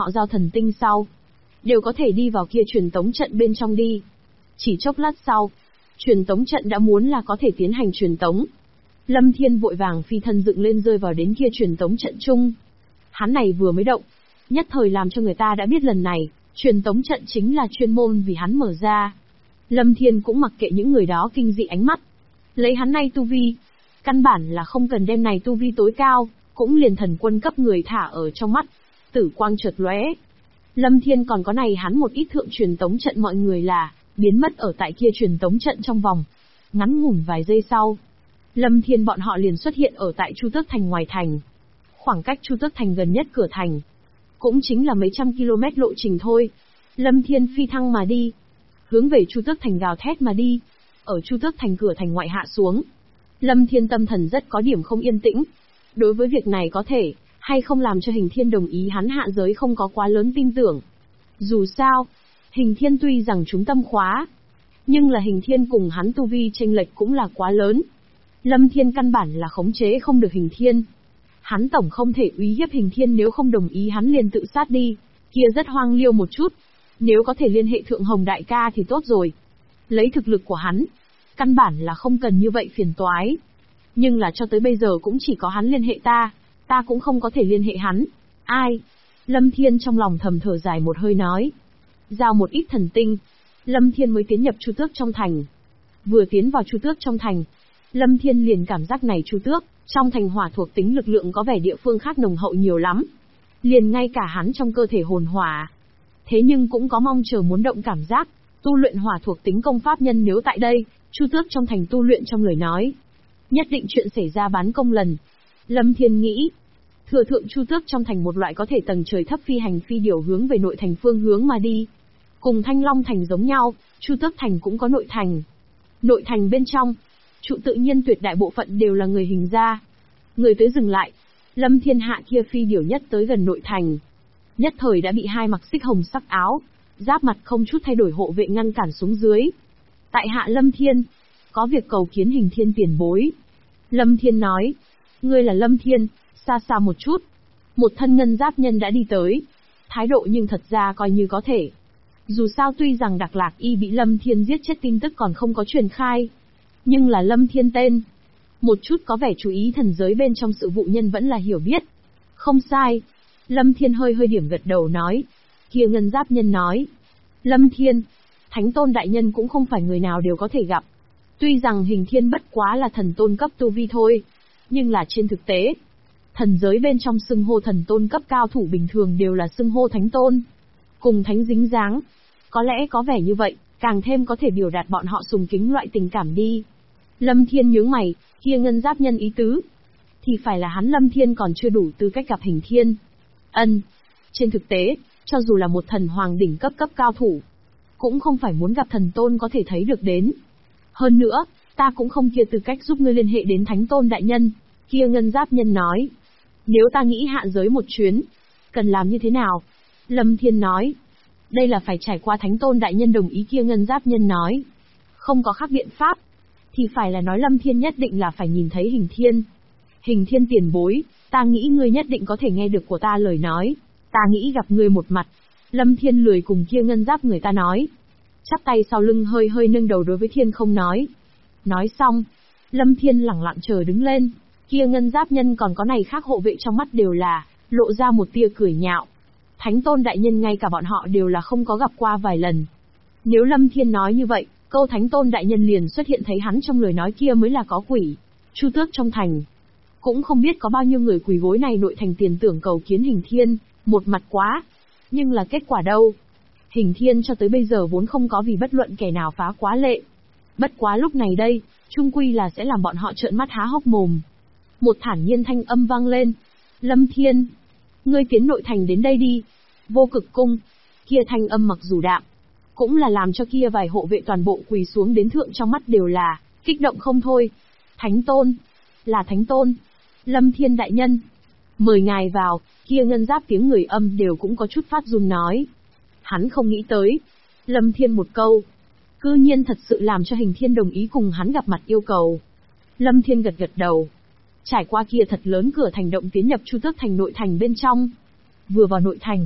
họ giao thần tinh sau, đều có thể đi vào kia truyền tống trận bên trong đi. Chỉ chốc lát sau, truyền tống trận đã muốn là có thể tiến hành truyền tống. Lâm Thiên vội vàng phi thân dựng lên rơi vào đến kia truyền tống trận chung. Hắn này vừa mới động, nhất thời làm cho người ta đã biết lần này, truyền tống trận chính là chuyên môn vì hắn mở ra. Lâm Thiên cũng mặc kệ những người đó kinh dị ánh mắt. Lấy hắn này tu vi, căn bản là không cần đem này tu vi tối cao, cũng liền thần quân cấp người thả ở trong mắt. Tử quang chợt lóe. Lâm Thiên còn có này hắn một ít thượng truyền tống trận mọi người là biến mất ở tại kia truyền tống trận trong vòng. Ngắn ngủn vài giây sau, Lâm Thiên bọn họ liền xuất hiện ở tại Chu Tước Thành ngoài thành. Khoảng cách Chu Tước Thành gần nhất cửa thành, cũng chính là mấy trăm km lộ trình thôi. Lâm Thiên phi thăng mà đi, hướng về Chu Tước Thành gào thét mà đi. Ở Chu Tước Thành cửa thành ngoại hạ xuống, Lâm Thiên tâm thần rất có điểm không yên tĩnh. Đối với việc này có thể hay không làm cho Hình Thiên đồng ý hắn hạ giới không có quá lớn tin tưởng. Dù sao, Hình Thiên tuy rằng trúng tâm khóa, nhưng là Hình Thiên cùng hắn tu vi chênh lệch cũng là quá lớn. Lâm Thiên căn bản là khống chế không được Hình Thiên. Hắn tổng không thể uy hiếp Hình Thiên, nếu không đồng ý hắn liền tự sát đi, kia rất hoang liêu một chút. Nếu có thể liên hệ Thượng Hồng đại ca thì tốt rồi. Lấy thực lực của hắn, căn bản là không cần như vậy phiền toái. Nhưng là cho tới bây giờ cũng chỉ có hắn liên hệ ta cũng không có thể liên hệ hắn. Ai? Lâm Thiên trong lòng thầm thở dài một hơi nói. Giao một ít thần tinh, Lâm Thiên mới tiến nhập Chu Tước trong thành. Vừa tiến vào Chu Tước trong thành, Lâm Thiên liền cảm giác này Chu Tước trong thành hỏa thuộc tính lực lượng có vẻ địa phương khác nồng hậu nhiều lắm. Liền ngay cả hắn trong cơ thể hồn hỏa. Thế nhưng cũng có mong chờ muốn động cảm giác, tu luyện hỏa thuộc tính công pháp nhân nếu tại đây, Chu Tước trong thành tu luyện trong lời nói. Nhất định chuyện xảy ra bán công lần. Lâm Thiên nghĩ, thừa thượng Chu Tước trong thành một loại có thể tầng trời thấp phi hành phi điểu hướng về nội thành phương hướng mà đi. Cùng Thanh Long thành giống nhau, Chu Tước thành cũng có nội thành. Nội thành bên trong, trụ tự nhiên tuyệt đại bộ phận đều là người hình ra. Người tới dừng lại, Lâm Thiên hạ kia phi điểu nhất tới gần nội thành. Nhất thời đã bị hai mặc xích hồng sắc áo, giáp mặt không chút thay đổi hộ vệ ngăn cản xuống dưới. Tại hạ Lâm Thiên, có việc cầu kiến Hình Thiên tiền bối. Lâm Thiên nói, ngươi là Lâm Thiên, xa xa một chút. Một thân ngân giáp nhân đã đi tới. Thái độ nhưng thật ra coi như có thể. Dù sao tuy rằng Đạc Lạc Y bị Lâm Thiên giết chết tin tức còn không có truyền khai. Nhưng là Lâm Thiên tên. Một chút có vẻ chú ý thần giới bên trong sự vụ nhân vẫn là hiểu biết. Không sai. Lâm Thiên hơi điểm gật đầu nói. Kia ngân giáp nhân nói. Lâm Thiên, Thánh Tôn Đại Nhân cũng không phải người nào đều có thể gặp. Tuy rằng Hình Thiên bất quá là thần tôn cấp tu vi thôi. Nhưng là trên thực tế, thần giới bên trong xưng hô thần tôn cấp cao thủ bình thường đều là xưng hô Thánh Tôn. Cùng Thánh dính dáng. Có lẽ có vẻ như vậy, càng thêm có thể biểu đạt bọn họ sùng kính loại tình cảm đi. Lâm Thiên nhướng mày, kia ngân giáp nhân ý tứ. Thì phải là hắn Lâm Thiên còn chưa đủ tư cách gặp Hình Thiên. Trên thực tế, cho dù là một thần hoàng đỉnh cấp cao thủ, cũng không phải muốn gặp thần tôn có thể thấy được đến. Hơn nữa, ta cũng không kia tư cách giúp ngươi liên hệ đến Thánh Tôn Đại Nhân. Kia ngân giáp nhân nói. Nếu ta nghĩ hạ giới một chuyến, cần làm như thế nào? Lâm Thiên nói. Đây là phải trải qua Thánh Tôn Đại Nhân đồng ý. Kia ngân giáp nhân nói. Không có khác biện pháp. Thì phải là nói Lâm Thiên nhất định là phải nhìn thấy Hình Thiên. Hình Thiên tiền bối, ta nghĩ ngươi nhất định có thể nghe được của ta lời nói. Ta nghĩ gặp ngươi một mặt. Lâm Thiên lười cùng kia ngân giáp người ta nói. Chắp tay sau lưng hơi nâng đầu đối với Thiên không nói. Nói xong, Lâm Thiên lẳng lặng chờ đứng lên. Kia ngân giáp nhân còn có này khác hộ vệ trong mắt đều là lộ ra một tia cười nhạo. Thánh Tôn Đại Nhân ngay cả bọn họ đều là không có gặp qua vài lần. Nếu Lâm Thiên nói như vậy, câu Thánh Tôn Đại Nhân liền xuất hiện thấy hắn trong lời nói kia mới là có quỷ. Chu Tước trong thành, cũng không biết có bao nhiêu người quỳ gối này nội thành tiền tưởng cầu kiến Hình Thiên, một mặt quá. Nhưng là kết quả đâu? Hình Thiên cho tới bây giờ vốn không có vì bất luận kẻ nào phá quá lệ. Bất quá lúc này đây, chung quy là sẽ làm bọn họ trợn mắt há hốc mồm. Một thản nhiên thanh âm vang lên. Lâm Thiên, ngươi tiến nội thành đến đây đi. Vô Cực cung. Kia thanh âm mặc dù đạm, cũng là làm cho kia vài hộ vệ toàn bộ quỳ xuống đến thượng trong mắt đều là kích động không thôi. Thánh Tôn, là Thánh Tôn. Lâm Thiên Đại Nhân, mời ngài vào. Kia ngân giáp tiếng người âm đều cũng có chút phát run nói. Hắn không nghĩ tới, Lâm Thiên một câu, cư nhiên thật sự làm cho Hình Thiên đồng ý cùng hắn gặp mặt yêu cầu. Lâm Thiên gật đầu. Trải qua kia thật lớn cửa thành động tiến nhập Chu Tước thành nội thành bên trong. Vừa vào nội thành,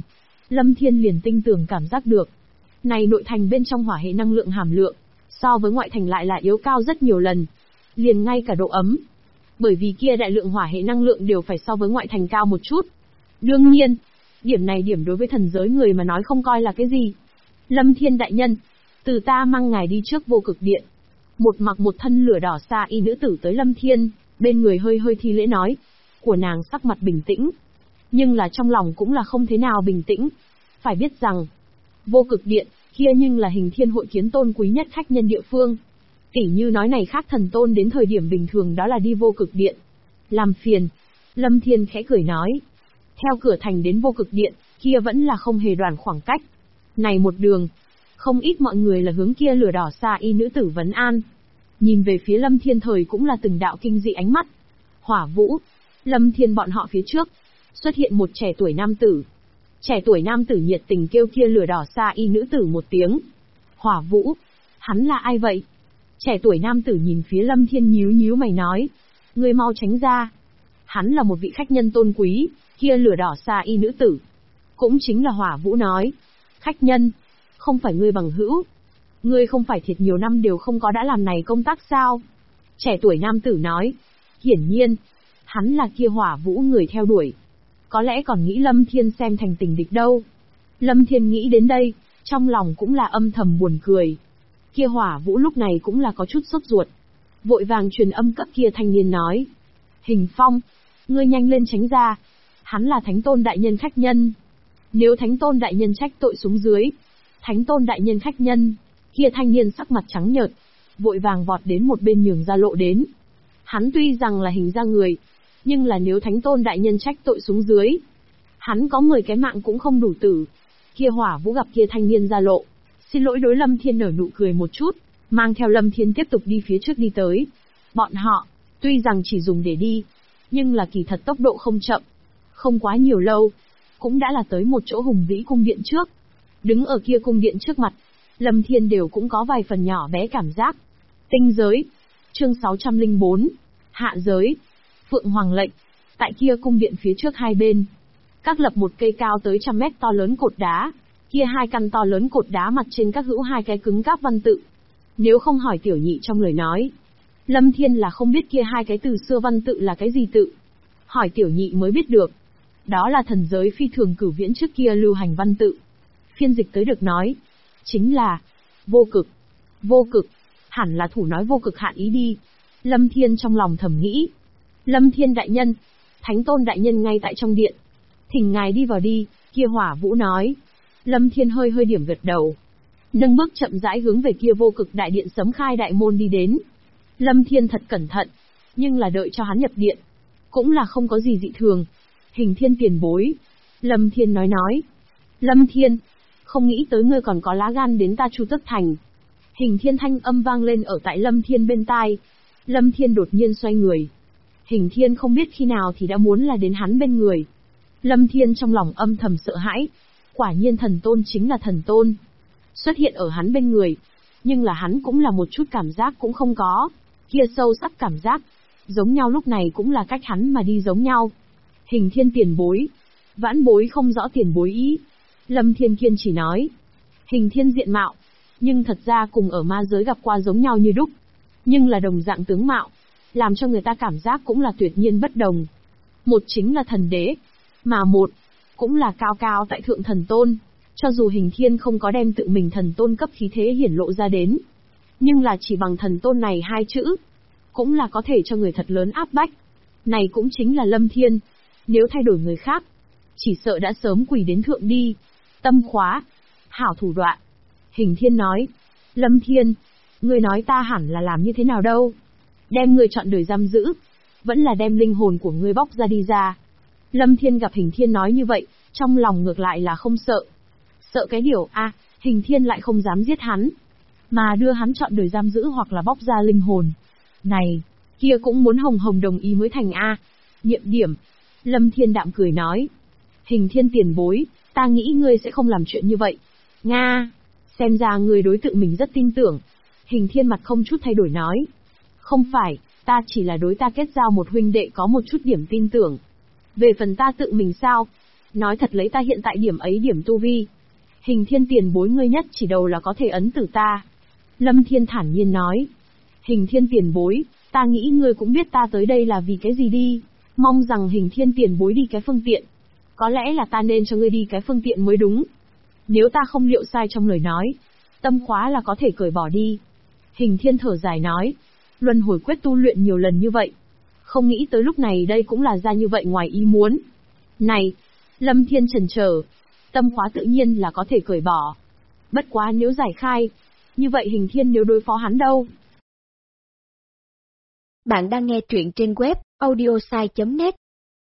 Lâm Thiên liền tinh tường cảm giác được. Này nội thành bên trong hỏa hệ năng lượng hàm lượng, so với ngoại thành lại là yếu cao rất nhiều lần. Liền ngay cả độ ấm. Bởi vì kia đại lượng hỏa hệ năng lượng đều phải so với ngoại thành cao một chút. Đương nhiên, điểm này điểm đối với thần giới người mà nói không coi là cái gì. Lâm Thiên đại nhân, từ ta mang ngài đi trước vô cực điện. Một mặc một thân lửa đỏ xa y nữ tử tới Lâm Thiên, bên người hơi hơi thi lễ nói. Của nàng sắc mặt bình tĩnh. Nhưng là trong lòng cũng là không thế nào bình tĩnh. Phải biết rằng, vô cực điện, kia nhưng là Hình Thiên hội kiến tôn quý nhất khách nhân địa phương. Tỉ như nói này khác thần tôn đến thời điểm bình thường đó là đi vô cực điện. Làm phiền. Lâm Thiên khẽ cười nói. Theo cửa thành đến vô cực điện, kia vẫn là không hề đoạn khoảng cách. Này một đường, không ít mọi người là hướng kia lửa đỏ xa y nữ tử vấn an. Nhìn về phía Lâm Thiên thời cũng là từng đạo kinh dị ánh mắt. Hỏa Vũ, Lâm Thiên bọn họ phía trước, xuất hiện một trẻ tuổi nam tử. Trẻ tuổi nam tử nhiệt tình kêu kia lửa đỏ xa y nữ tử một tiếng. Hỏa Vũ, hắn là ai vậy? Trẻ tuổi nam tử nhìn phía Lâm Thiên nhíu nhíu mày nói. Ngươi mau tránh ra. Hắn là một vị khách nhân tôn quý, kia lửa đỏ xa y nữ tử. Cũng chính là Hỏa Vũ nói. Khách nhân, không phải ngươi bằng hữu. Ngươi không phải thiệt nhiều năm đều không có đã làm này công tác sao? Trẻ tuổi nam tử nói. Hiển nhiên, hắn là kia Hỏa Vũ người theo đuổi. Có lẽ còn nghĩ Lâm Thiên xem thành tình địch đâu. Lâm Thiên nghĩ đến đây, trong lòng cũng là âm thầm buồn cười. Kia Hỏa Vũ lúc này cũng là có chút sốt ruột. Vội vàng truyền âm cấp kia thanh niên nói. Hình Phong, ngươi nhanh lên tránh ra. Hắn là Thánh Tôn Đại Nhân khách nhân. Nếu Thánh Tôn Đại Nhân trách tội xuống dưới. Thánh Tôn Đại Nhân khách nhân. Kia thanh niên sắc mặt trắng nhợt. Vội vàng vọt đến một bên nhường ra lộ đến. Hắn tuy rằng là hình ra người. Nhưng là nếu Thánh Tôn Đại Nhân trách tội xuống dưới. Hắn có 10 cái mạng cũng không đủ tử. Kia Hỏa Vũ gặp kia thanh niên ra lộ. Xin lỗi đối Lâm Thiên nở nụ cười một chút. Mang theo Lâm Thiên tiếp tục đi phía trước đi tới. Bọn họ, tuy rằng chỉ dùng để đi. Nhưng là kỳ thật tốc độ không chậm. Không quá nhiều lâu. Cũng đã là tới một chỗ hùng vĩ cung điện trước. Đứng ở kia cung điện trước mặt. Lâm Thiên đều cũng có vài phần nhỏ bé cảm giác. Tinh giới. Chương 604. Hạ giới. Phượng Hoàng lệnh. Tại kia cung điện phía trước hai bên. Các lập một cây cao tới 100 mét to lớn cột đá. Kia hai căn to lớn cột đá mặt trên các hữu hai cái cứng cáp văn tự. Nếu không hỏi tiểu nhị trong lời nói. Lâm Thiên là không biết kia hai cái từ xưa văn tự là cái gì tự. Hỏi tiểu nhị mới biết được. Đó là thần giới phi thường cửu viễn trước kia lưu hành văn tự. Phiên dịch tới được nói. Chính là vô cực. Vô cực. Hẳn là thủ nói vô cực hạn ý đi. Lâm Thiên trong lòng thầm nghĩ. Lâm Thiên đại nhân. Thánh Tôn Đại Nhân ngay tại trong điện. Thỉnh ngài đi vào đi, kia Hỏa Vũ nói. Lâm Thiên hơi hơi điểm gật đầu. Nâng bước chậm rãi hướng về kia vô cực đại điện sấm khai đại môn đi đến. Lâm Thiên thật cẩn thận, nhưng là đợi cho hắn nhập điện. Cũng là không có gì dị thường. Hình Thiên tiền bối. Lâm Thiên nói. Lâm Thiên, không nghĩ tới ngươi còn có lá gan đến ta Chu Tức Thành. Hình Thiên thanh âm vang lên ở tại Lâm Thiên bên tai. Lâm Thiên đột nhiên xoay người. Hình Thiên không biết khi nào thì đã muốn là đến hắn bên người. Lâm Thiên trong lòng âm thầm sợ hãi. Quả nhiên thần tôn chính là thần tôn. Xuất hiện ở hắn bên người. Nhưng là hắn cũng là một chút cảm giác cũng không có. Kia sâu sắc cảm giác. Giống nhau lúc này cũng là cách hắn mà đi giống nhau. Hình Thiên tiền bối. Vãn bối không rõ tiền bối ý. Lâm Thiên kiên chỉ nói. Hình Thiên diện mạo. Nhưng thật ra cùng ở ma giới gặp qua giống nhau như đúc. Nhưng là đồng dạng tướng mạo. Làm cho người ta cảm giác cũng là tuyệt nhiên bất đồng. Một chính là thần đế. Mà một, cũng là cao cao tại thượng thần tôn. Cho dù Hình Thiên không có đem tự mình thần tôn cấp khí thế hiển lộ ra đến. Nhưng là chỉ bằng thần tôn này hai chữ. Cũng là có thể cho người thật lớn áp bách. Này cũng chính là Lâm Thiên. Nếu thay đổi người khác. Chỉ sợ đã sớm quỳ đến thượng đi. Tâm khóa. Hảo thủ đoạn. Hình Thiên nói. Lâm Thiên. Ngươi nói ta hẳn là làm như thế nào đâu. Đem ngươi chọn đời giam giữ. Vẫn là đem linh hồn của ngươi bóc ra đi ra. Lâm Thiên gặp Hình Thiên nói như vậy. Trong lòng ngược lại là không sợ. Sợ cái điều Hình Thiên lại không dám giết hắn. Mà đưa hắn chọn đời giam giữ hoặc là bóc ra linh hồn. Này, kia cũng muốn hồng hồng đồng ý mới thành Nhiệm điểm. Lâm Thiên đạm cười nói. Hình Thiên tiền bối, ta nghĩ ngươi sẽ không làm chuyện như vậy. Nga, xem ra ngươi đối tượng mình rất tin tưởng. Hình Thiên mặt không chút thay đổi nói. Không phải, ta chỉ là đối ta kết giao một huynh đệ có một chút điểm tin tưởng. Về phần ta tự mình sao? Nói thật lấy ta hiện tại điểm ấy điểm tu vi. Hình Thiên tiền bối ngươi nhất chỉ đầu là có thể ấn tử ta. Lâm Thiên thản nhiên nói. Hình Thiên tiền bối, ta nghĩ ngươi cũng biết ta tới đây là vì cái gì đi. Mong rằng Hình Thiên tiền bối đi cái phương tiện. Có lẽ là ta nên cho ngươi đi cái phương tiện mới đúng. Nếu ta không liệu sai trong lời nói, tâm khóa là có thể cởi bỏ đi. Hình Thiên thở dài nói. Luân hồi quyết tu luyện nhiều lần như vậy. Không nghĩ tới lúc này đây cũng là ra như vậy ngoài ý muốn. Này, Lâm Thiên chần chờ, tâm khóa tự nhiên là có thể cởi bỏ. Bất quá nếu giải khai, như vậy Hình Thiên nếu đối phó hắn đâu? Bạn đang nghe truyện trên web audiosai.net.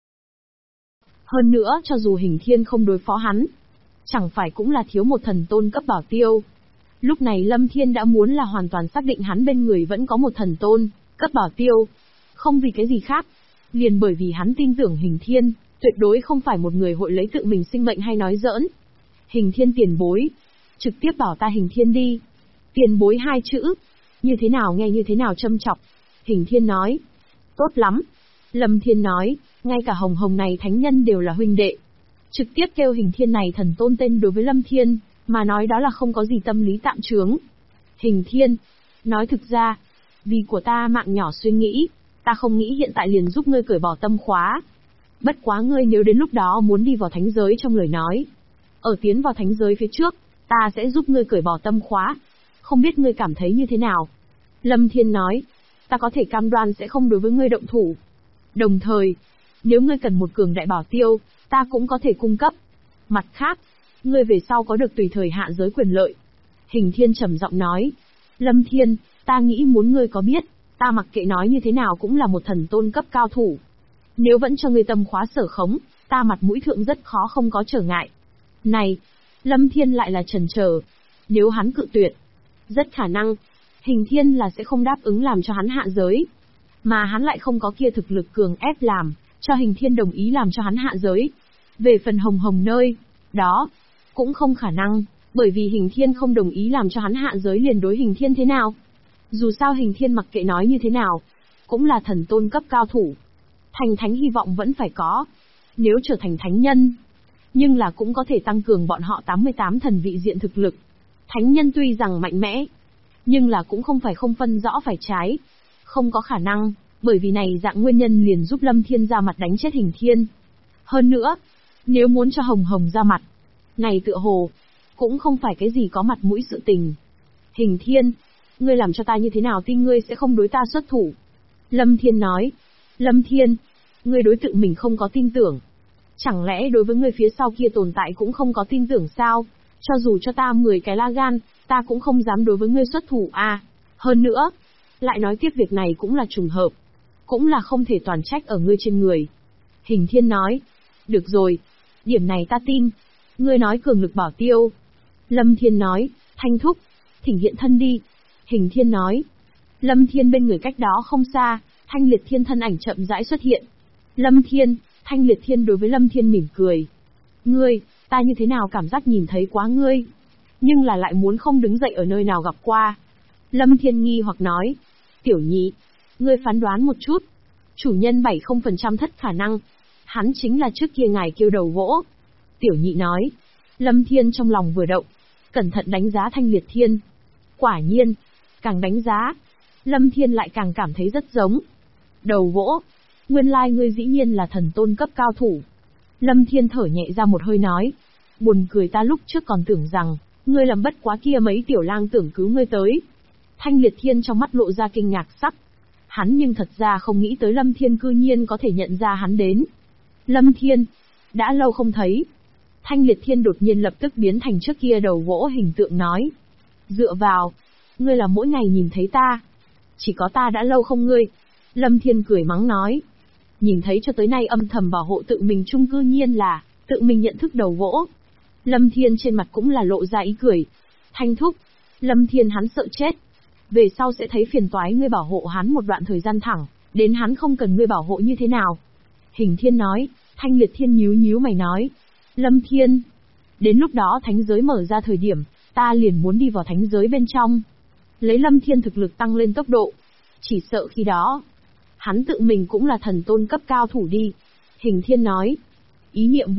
Hơn nữa cho dù Hình Thiên không đối phó hắn, chẳng phải cũng là thiếu một thần tôn cấp bảo tiêu. Lúc này Lâm Thiên đã muốn là hoàn toàn xác định hắn bên người vẫn có một thần tôn cấp bảo tiêu. Không vì cái gì khác, liền bởi vì hắn tin tưởng Hình Thiên tuyệt đối không phải một người hội lấy tự mình sinh mệnh hay nói giỡn. Hình Thiên tiền bối, trực tiếp bảo ta Hình Thiên đi. Tiền bối hai chữ, như thế nào nghe như thế nào châm chọc. Hình Thiên nói, tốt lắm. Lâm Thiên nói, ngay cả Hồng Hồng này thánh nhân đều là huynh đệ. Trực tiếp kêu Hình Thiên này thần tôn tên đối với Lâm Thiên, mà nói đó là không có gì tâm lý tạm chướng. Hình Thiên, nói thực ra, vì của ta mạng nhỏ suy nghĩ, ta không nghĩ hiện tại liền giúp ngươi cởi bỏ tâm khóa. Bất quá ngươi nếu đến lúc đó muốn đi vào thánh giới trong lời nói, ở tiến vào thánh giới phía trước, ta sẽ giúp ngươi cởi bỏ tâm khóa. Không biết ngươi cảm thấy như thế nào? Lâm Thiên nói, ta có thể cam đoan sẽ không đối với ngươi động thủ. Đồng thời, nếu ngươi cần một cường đại bảo tiêu, ta cũng có thể cung cấp. Mặt khác, ngươi về sau có được tùy thời hạ giới quyền lợi. Hình Thiên trầm giọng nói, Lâm Thiên, ta nghĩ muốn ngươi có biết, ta mặc kệ nói như thế nào cũng là một thần tôn cấp cao thủ. Nếu vẫn cho ngươi tâm khóa sở khống, ta mặt mũi thượng rất khó không có trở ngại. Này, Lâm Thiên lại là chần chờ. Nếu hắn cự tuyệt, rất khả năng, Hình Thiên là sẽ không đáp ứng làm cho hắn hạ giới. Mà hắn lại không có kia thực lực cường ép làm, cho Hình Thiên đồng ý làm cho hắn hạ giới. Về phần Hồng Hồng nơi, đó, cũng không khả năng, bởi vì Hình Thiên không đồng ý làm cho hắn hạ giới liền đối Hình Thiên thế nào. Dù sao Hình Thiên mặc kệ nói như thế nào, cũng là thần tôn cấp cao thủ. Thành thánh hy vọng vẫn phải có. Nếu trở thành thánh nhân, nhưng là cũng có thể tăng cường bọn họ 88 thần vị diện thực lực. Thánh nhân tuy rằng mạnh mẽ, nhưng là cũng không phải không phân rõ phải trái. Không có khả năng, bởi vì này dạng nguyên nhân liền giúp Lâm Thiên ra mặt đánh chết Hình Thiên. Hơn nữa, nếu muốn cho Hồng Hồng ra mặt, này tựa hồ, cũng không phải cái gì có mặt mũi sự tình. Hình Thiên, ngươi làm cho ta như thế nào tin ngươi sẽ không đối ta xuất thủ? Lâm Thiên nói, Lâm Thiên, ngươi đối tự mình không có tin tưởng. Chẳng lẽ đối với ngươi phía sau kia tồn tại cũng không có tin tưởng sao? Cho dù cho ta 10 cái la gan, ta cũng không dám đối với ngươi xuất thủ à. Hơn nữa, lại nói tiếp việc này cũng là trùng hợp. Cũng là không thể toàn trách ở ngươi trên người. Hình Thiên nói, được rồi, điểm này ta tin. Ngươi nói cường lực bảo tiêu. Lâm Thiên nói, Thanh thúc, thỉnh hiện thân đi. Hình Thiên nói, Lâm Thiên bên người cách đó không xa, Thanh Liệt Thiên thân ảnh chậm rãi xuất hiện. Lâm Thiên, Thanh Liệt Thiên đối với Lâm Thiên mỉm cười. Ngươi, ta như thế nào cảm giác nhìn thấy quá ngươi, nhưng là lại muốn không đứng dậy ở nơi nào gặp qua. Lâm Thiên nghi hoặc nói, Tiểu Nhị, ngươi phán đoán một chút. Chủ nhân 70% thất khả năng, hắn chính là trước kia ngài kêu đầu gỗ. Tiểu Nhị nói. Lâm Thiên trong lòng vừa động, cẩn thận đánh giá Thanh Liệt Thiên. Quả nhiên, càng đánh giá, Lâm Thiên lại càng cảm thấy rất giống. Đầu gỗ, nguyên lai ngươi dĩ nhiên là thần tôn cấp cao thủ. Lâm Thiên thở nhẹ ra một hơi nói, buồn cười ta lúc trước còn tưởng rằng, ngươi làm bất quá kia mấy tiểu lang tưởng cứu ngươi tới. Thanh Liệt Thiên trong mắt lộ ra kinh ngạc sắc. Hắn nhưng thật ra không nghĩ tới Lâm Thiên cư nhiên có thể nhận ra hắn đến. Lâm Thiên, đã lâu không thấy. Thanh Liệt Thiên đột nhiên lập tức biến thành trước kia đầu gỗ hình tượng nói. Dựa vào, ngươi là mỗi ngày nhìn thấy ta. Chỉ có ta đã lâu không ngươi. Lâm Thiên cười mắng nói. Nhìn thấy cho tới nay âm thầm bảo hộ tự mình chung cư nhiên là, tự mình nhận thức đầu gỗ. Lâm Thiên trên mặt cũng là lộ ra ý cười. Thanh thúc, Lâm Thiên hắn sợ chết. Về sau sẽ thấy phiền toái ngươi bảo hộ hắn một đoạn thời gian thẳng, đến hắn không cần ngươi bảo hộ như thế nào. Hình Thiên nói, Thanh Liệt Thiên nhíu nhíu mày nói. Lâm Thiên, đến lúc đó thánh giới mở ra thời điểm, ta liền muốn đi vào thánh giới bên trong. Lấy Lâm Thiên thực lực tăng lên tốc độ. Chỉ sợ khi đó, hắn tự mình cũng là thần tôn cấp cao thủ đi. Hình Thiên nói. Ý niệm vừa động,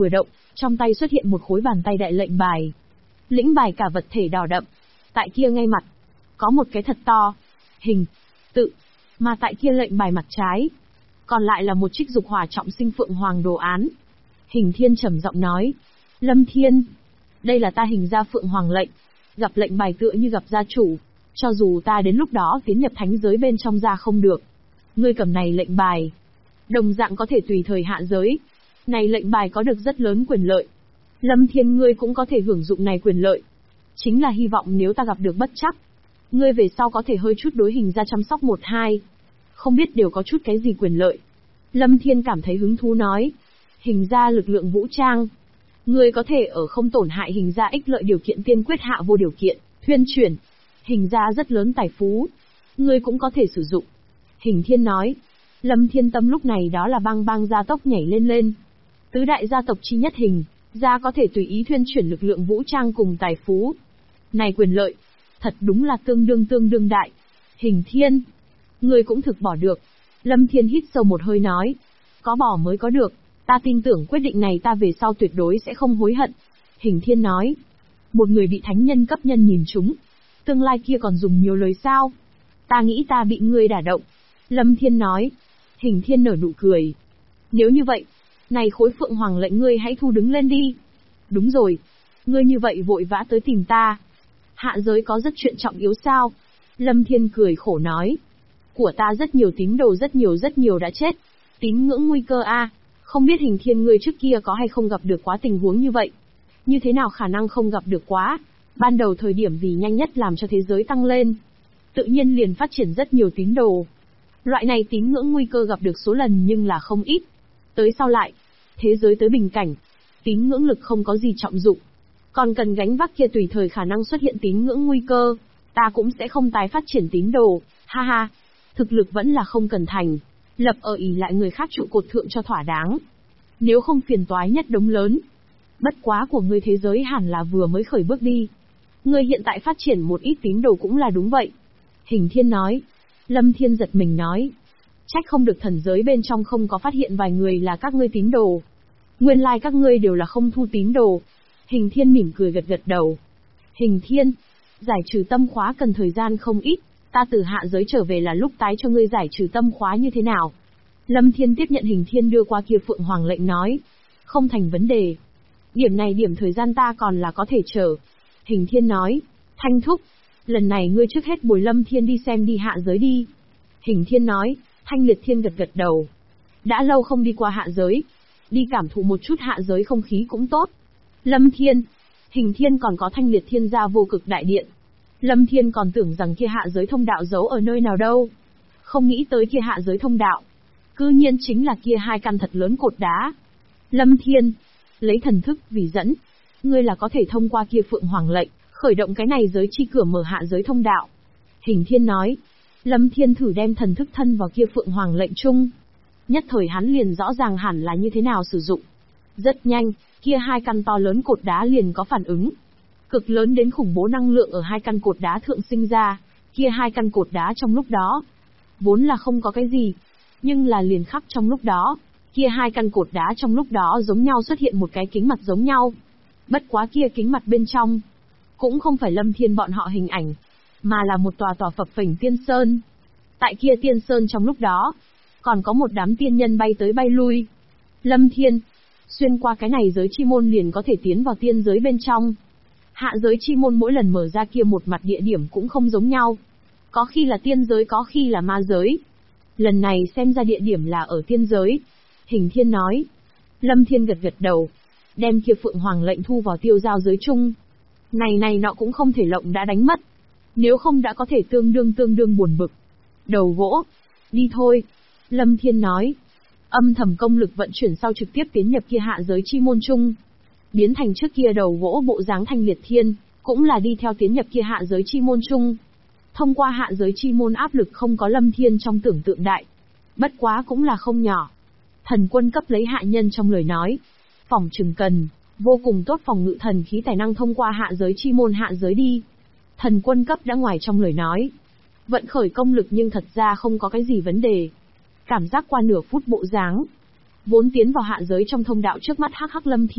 Trong tay xuất hiện một khối bàn tay đại lệnh bài. Lĩnh bài cả vật thể đỏ đậm. Tại kia ngay mặt, có một cái thật to. Hình, tự, mà tại kia lệnh bài mặt trái. Còn lại là một trích dục hỏa trọng sinh phượng hoàng đồ án. Hình Thiên trầm giọng nói. Lâm Thiên, đây là ta Hình gia phượng hoàng lệnh. Gặp lệnh bài tựa như gặp gia chủ. Cho dù ta đến lúc đó tiến nhập thánh giới bên trong ra không được. Ngươi cầm này lệnh bài. Đồng dạng có thể tùy thời hạ giới. Này lệnh bài có được rất lớn quyền lợi. Lâm Thiên ngươi cũng có thể hưởng dụng này quyền lợi. Chính là hy vọng nếu ta gặp được bất trắc. Ngươi về sau có thể hơi chút đối Hình gia chăm sóc một hai. Không biết đều có chút cái gì quyền lợi. Lâm Thiên cảm thấy hứng thú nói. Hình gia lực lượng vũ trang. Ngươi có thể ở không tổn hại Hình gia ích lợi điều kiện tiên quyết hạ vô điều kiện, thuyên chuyển. Hình gia rất lớn tài phú. Ngươi cũng có thể sử dụng. Hình Thiên nói. Lâm Thiên tâm lúc này đó là bang bang gia tốc nhảy lên lên. Tứ đại gia tộc chi nhất Hình gia có thể tùy ý thuyên chuyển lực lượng vũ trang cùng tài phú. Này quyền lợi, thật đúng là tương đương đại. Hình Thiên, ngươi cũng thực bỏ được. Lâm Thiên hít sâu một hơi nói. Có bỏ mới có được, ta tin tưởng quyết định này ta về sau tuyệt đối sẽ không hối hận. Hình Thiên nói. Một người bị thánh nhân cấp nhân nhìn trúng. Tương lai kia còn dùng nhiều lời sao? Ta nghĩ ta bị ngươi đả động. Lâm Thiên nói. Hình Thiên nở nụ cười. Nếu như vậy, này khối phượng hoàng lệnh ngươi hãy thu đứng lên đi. Đúng rồi. Ngươi như vậy vội vã tới tìm ta. Hạ giới có rất chuyện trọng yếu sao? Lâm Thiên cười khổ nói. Của ta rất nhiều tín đồ rất nhiều đã chết. Tín ngưỡng nguy cơ a. Không biết Hình Thiên ngươi trước kia có hay không gặp được quá tình huống như vậy? Như thế nào khả năng không gặp được quá? Ban đầu thời điểm vì nhanh nhất làm cho thế giới tăng lên. Tự nhiên liền phát triển rất nhiều tín đồ. Loại này tín ngưỡng nguy cơ gặp được số lần nhưng là không ít. Tới sau lại, thế giới tới bình cảnh. Tín ngưỡng lực không có gì trọng dụng. Còn cần gánh vác kia tùy thời khả năng xuất hiện tín ngưỡng nguy cơ. Ta cũng sẽ không tái phát triển tín đồ, ha ha. Thực lực vẫn là không cần thành. Lập ở ỷ lại người khác trụ cột thượng cho thỏa đáng. Nếu không phiền toái nhất đống lớn. Bất quá của ngươi thế giới hẳn là vừa mới khởi bước đi. Ngươi hiện tại phát triển một ít tín đồ cũng là đúng vậy. Hình Thiên nói. Lâm Thiên giật mình nói. Trách không được thần giới bên trong không có phát hiện vài người là các ngươi tín đồ. Nguyên lai các ngươi đều là không thu tín đồ. Hình Thiên mỉm cười gật gật đầu. Hình Thiên, giải trừ tâm khóa cần thời gian không ít. Ta từ hạ giới trở về là lúc tái cho ngươi giải trừ tâm khóa như thế nào? Lâm Thiên tiếp nhận Hình Thiên đưa qua kia phượng hoàng lệnh nói. Không thành vấn đề. Điểm này điểm thời gian ta còn là có thể chờ. Hình Thiên nói. Thanh thúc, lần này ngươi trước hết bồi Lâm Thiên đi xem đi hạ giới đi. Hình Thiên nói. Thanh Liệt Thiên gật gật đầu. Đã lâu không đi qua hạ giới. Đi cảm thụ một chút hạ giới không khí cũng tốt. Lâm Thiên. Hình Thiên còn có Thanh Liệt Thiên gia vô cực đại điện. Lâm Thiên còn tưởng rằng kia hạ giới thông đạo giấu ở nơi nào đâu. Không nghĩ tới kia hạ giới thông đạo. Cư nhiên chính là kia hai căn thật lớn cột đá. Lâm Thiên. Lấy thần thức vì dẫn. Ngươi là có thể thông qua kia phượng hoàng lệnh, khởi động cái này giới chi cửa mở hạ giới thông đạo. Hình Thiên nói. Lâm Thiên thử đem thần thức thân vào kia phượng hoàng lệnh chung. Nhất thời hắn liền rõ ràng hẳn là như thế nào sử dụng. Rất nhanh, kia hai căn to lớn cột đá liền có phản ứng. Cực lớn đến khủng bố năng lượng ở hai căn cột đá thượng sinh ra, kia hai căn cột đá trong lúc đó. Vốn là không có cái gì, nhưng là liền khắc trong lúc đó, kia hai căn cột đá trong lúc đó giống nhau xuất hiện một cái kính mặt giống nhau. Bất quá kia kính mặt bên trong, cũng không phải Lâm Thiên bọn họ hình ảnh, mà là một tòa tòa phập phềnh tiên sơn. Tại kia tiên sơn trong lúc đó, còn có một đám tiên nhân bay tới bay lui. Lâm Thiên, xuyên qua cái này giới chi môn liền có thể tiến vào tiên giới bên trong. Hạ giới chi môn mỗi lần mở ra kia một mặt địa điểm cũng không giống nhau. Có khi là tiên giới có khi là ma giới. Lần này xem ra địa điểm là ở tiên giới. Hình Thiên nói. Lâm Thiên gật gật đầu. Đem kia phượng hoàng lệnh thu vào tiêu giao giới chung. Này nọ cũng không thể lộng đã đánh mất. Nếu không đã có thể tương đương buồn bực. Đầu gỗ. Đi thôi. Lâm Thiên nói. Âm thầm công lực vận chuyển sau trực tiếp tiến nhập kia hạ giới chi môn chung. Biến thành trước kia đầu gỗ bộ dáng Thanh Liệt Thiên, cũng là đi theo tiến nhập kia hạ giới chi môn chung. Thông qua hạ giới chi môn áp lực không có Lâm Thiên trong tưởng tượng đại. Bất quá cũng là không nhỏ. Thần quân cấp lấy hạ nhân trong lời nói. Phòng trừng cần, vô cùng tốt phòng ngự thần khí tài năng thông qua hạ giới chi môn hạ giới đi. Thần quân cấp đã ngoài trong lời nói. Vận khởi công lực nhưng thật ra không có cái gì vấn đề. Cảm giác qua nửa phút bộ dáng. Vốn tiến vào hạ giới trong thông đạo trước mắt hắc Lâm Thiên,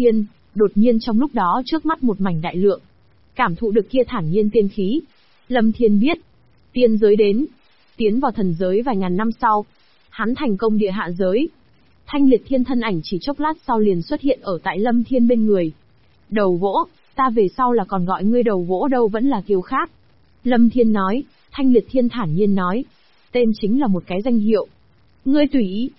Đột nhiên trong lúc đó trước mắt một mảnh đại lượng. Cảm thụ được kia thản nhiên tiên khí. Lâm Thiên biết. Tiên giới đến. Tiến vào thần giới vài ngàn năm sau. Hắn thành công địa hạ giới. Thanh Liệt Thiên thân ảnh chỉ chốc lát sau liền xuất hiện ở tại Lâm Thiên bên người. Đầu gỗ, ta về sau là còn gọi ngươi đầu gỗ đâu vẫn là kiêu khác. Lâm Thiên nói, Thanh Liệt Thiên thản nhiên nói. Tên chính là một cái danh hiệu. Ngươi tùy ý.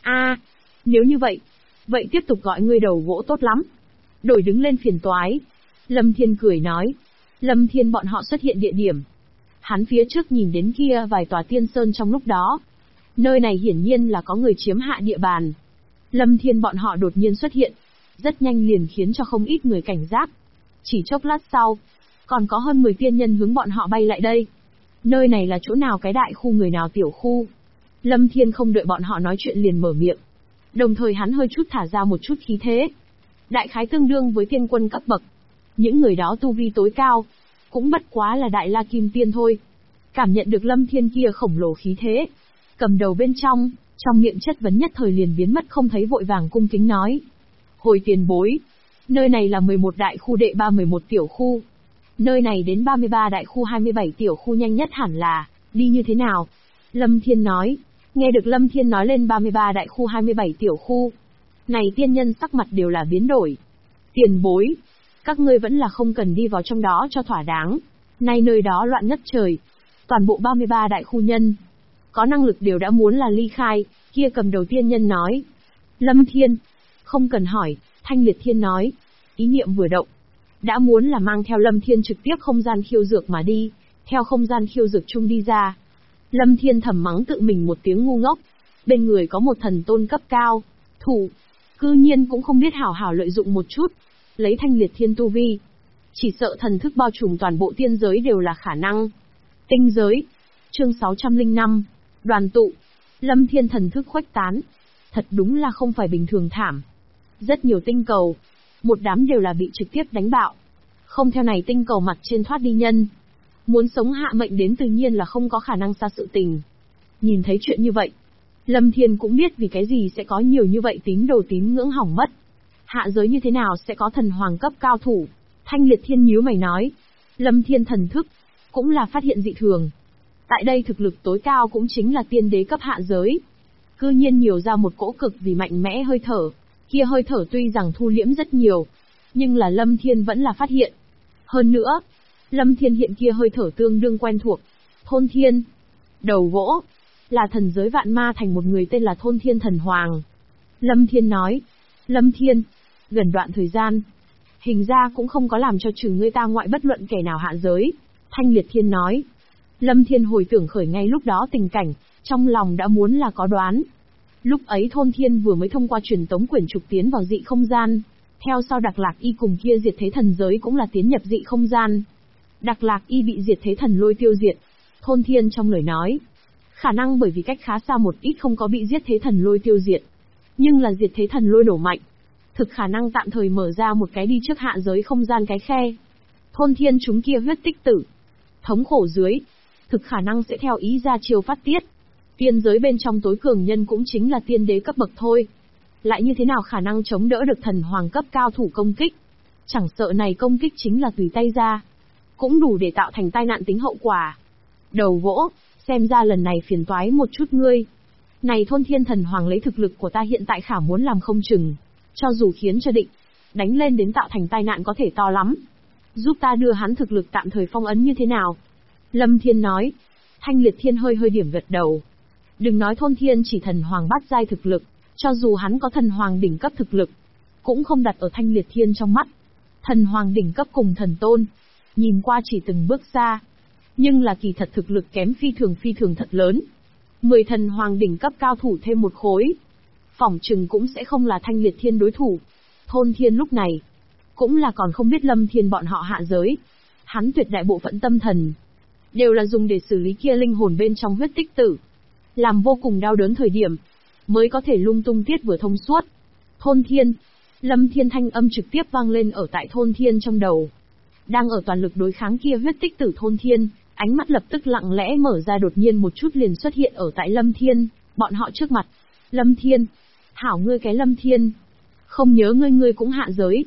Nếu như vậy, vậy tiếp tục gọi ngươi đầu gỗ tốt lắm. Đổi đứng lên phiền toái. Lâm Thiên cười nói. Lâm Thiên bọn họ xuất hiện địa điểm. Hắn phía trước nhìn đến kia vài tòa tiên sơn trong lúc đó. Nơi này hiển nhiên là có người chiếm hạ địa bàn. Lâm Thiên bọn họ đột nhiên xuất hiện. Rất nhanh liền khiến cho không ít người cảnh giác. Chỉ chốc lát sau, còn có hơn 10 tiên nhân hướng bọn họ bay lại đây. Nơi này là chỗ nào cái đại khu người nào tiểu khu. Lâm Thiên không đợi bọn họ nói chuyện liền mở miệng. Đồng thời hắn hơi chút thả ra một chút khí thế. Đại khái tương đương với tiên quân cấp bậc. Những người đó tu vi tối cao. Cũng bất quá là đại la kim tiên thôi. Cảm nhận được Lâm Thiên kia khổng lồ khí thế. Cầm đầu bên trong miệng chất vấn nhất thời liền biến mất không thấy vội vàng cung kính nói. Hồi tiền bối. Nơi này là 11 đại khu đệ 311 tiểu khu. Nơi này đến 33 đại khu 27 tiểu khu nhanh nhất hẳn là, đi như thế nào? Lâm Thiên nói. Nghe được Lâm Thiên nói lên 33 đại khu 27 tiểu khu. Này tiên nhân sắc mặt đều là biến đổi. Tiền bối. Các ngươi vẫn là không cần đi vào trong đó cho thỏa đáng. Nay nơi đó loạn ngất trời. Toàn bộ 33 đại khu nhân. Có năng lực đều đã muốn là ly khai, kia cầm đầu tiên nhân nói. Lâm Thiên. Không cần hỏi, Thanh Liệt Thiên nói. Ý niệm vừa động. Đã muốn là mang theo Lâm Thiên trực tiếp không gian khiêu dược mà đi. Theo không gian khiêu dược chung đi ra. Lâm Thiên thầm mắng tự mình một tiếng ngu ngốc. Bên người có một thần tôn cấp cao. Thủ. Cư nhiên cũng không biết hảo hảo lợi dụng một chút. Lấy Thanh Liệt Thiên tu vi. Chỉ sợ thần thức bao trùm toàn bộ tiên giới đều là khả năng. Tinh giới. Chương 605. Đoàn tụ. Lâm Thiên thần thức khuếch tán. Thật đúng là không phải bình thường thảm. Rất nhiều tinh cầu. Một đám đều là bị trực tiếp đánh bạo. Không theo này tinh cầu mặt trên thoát đi nhân. Muốn sống hạ mệnh đến tự nhiên là không có khả năng xa sự tình. Nhìn thấy chuyện như vậy. Lâm Thiên cũng biết vì cái gì sẽ có nhiều như vậy tín đồ tín ngưỡng hỏng mất. Hạ giới như thế nào sẽ có thần hoàng cấp cao thủ. Thanh Liệt Thiên nhíu mày nói. Lâm Thiên thần thức. Cũng là phát hiện dị thường. Tại đây thực lực tối cao cũng chính là tiên đế cấp hạ giới. Cư nhiên nhiều ra một cỗ cực vì mạnh mẽ hơi thở. Kia hơi thở tuy rằng thu liễm rất nhiều. Nhưng là Lâm Thiên vẫn là phát hiện. Hơn nữa. Lâm Thiên hiện kia hơi thở tương đương quen thuộc. Thôn Thiên. Đầu gỗ. Là thần giới vạn ma thành một người tên là Thôn Thiên Thần Hoàng. Lâm Thiên nói. Lâm Thiên. Gần đoạn thời gian. Hình ra cũng không có làm cho trừ ngươi ta ngoại bất luận kẻ nào hạ giới. Thanh Liệt Thiên nói. Lâm Thiên hồi tưởng khởi ngay lúc đó tình cảnh, trong lòng đã muốn là có đoán. Lúc ấy Thôn Thiên vừa mới thông qua truyền tống quyển trục tiến vào dị không gian. Theo sau Đạc Lạc Y cùng kia diệt thế thần giới cũng là tiến nhập dị không gian. Đạc Lạc Y bị diệt thế thần lôi tiêu diệt. Thôn Thiên trong lời nói. Khả năng bởi vì cách khá xa một ít không có bị giết thế thần lôi tiêu diệt. Nhưng là diệt thế thần lôi nổ mạnh. Thực khả năng tạm thời mở ra một cái đi trước hạ giới không gian cái khe. Thôn Thiên chúng kia huyết tích tử. Thống khổ dưới. Thực khả năng sẽ theo ý ra chiêu phát tiết. Tiên giới bên trong tối cường nhân cũng chính là tiên đế cấp bậc thôi. Lại như thế nào khả năng chống đỡ được thần hoàng cấp cao thủ công kích. Chẳng sợ này công kích chính là tùy tay ra. Cũng đủ để tạo thành tai nạn tính hậu quả. Đầu gỗ, xem ra lần này phiền toái một chút ngươi. Này Thôn Thiên Thần Hoàng lấy thực lực của ta hiện tại khả muốn làm không chừng. Cho dù khiến cho định, đánh lên đến tạo thành tai nạn có thể to lắm. Giúp ta đưa hắn thực lực tạm thời phong ấn như thế nào? Lâm Thiên nói. Thanh Liệt Thiên hơi điểm gật đầu. Đừng nói Thôn Thiên chỉ thần hoàng bát giai thực lực, cho dù hắn có thần hoàng đỉnh cấp thực lực, cũng không đặt ở Thanh Liệt Thiên trong mắt. Thần hoàng đỉnh cấp cùng thần tôn, nhìn qua chỉ từng bước xa, nhưng là kỳ thật thực lực kém phi thường thật lớn. 10 thần hoàng đỉnh cấp cao thủ thêm một khối, phỏng chừng cũng sẽ không là Thanh Liệt Thiên đối thủ. Thôn Thiên lúc này, cũng là còn không biết Lâm Thiên bọn họ hạ giới. Hắn tuyệt đại bộ phận tâm thần, đều là dùng để xử lý kia linh hồn bên trong huyết tích tử. Làm vô cùng đau đớn thời điểm, mới có thể lung tung tiết vừa thông suốt. Thôn Thiên, Lâm Thiên thanh âm trực tiếp vang lên ở tại Thôn Thiên trong đầu. Đang ở toàn lực đối kháng kia huyết tích tử Thôn Thiên, ánh mắt lập tức lặng lẽ mở ra đột nhiên một chút liền xuất hiện ở tại Lâm Thiên, bọn họ trước mặt. Lâm Thiên, hảo ngươi cái Lâm Thiên, không nhớ ngươi cũng hạ giới.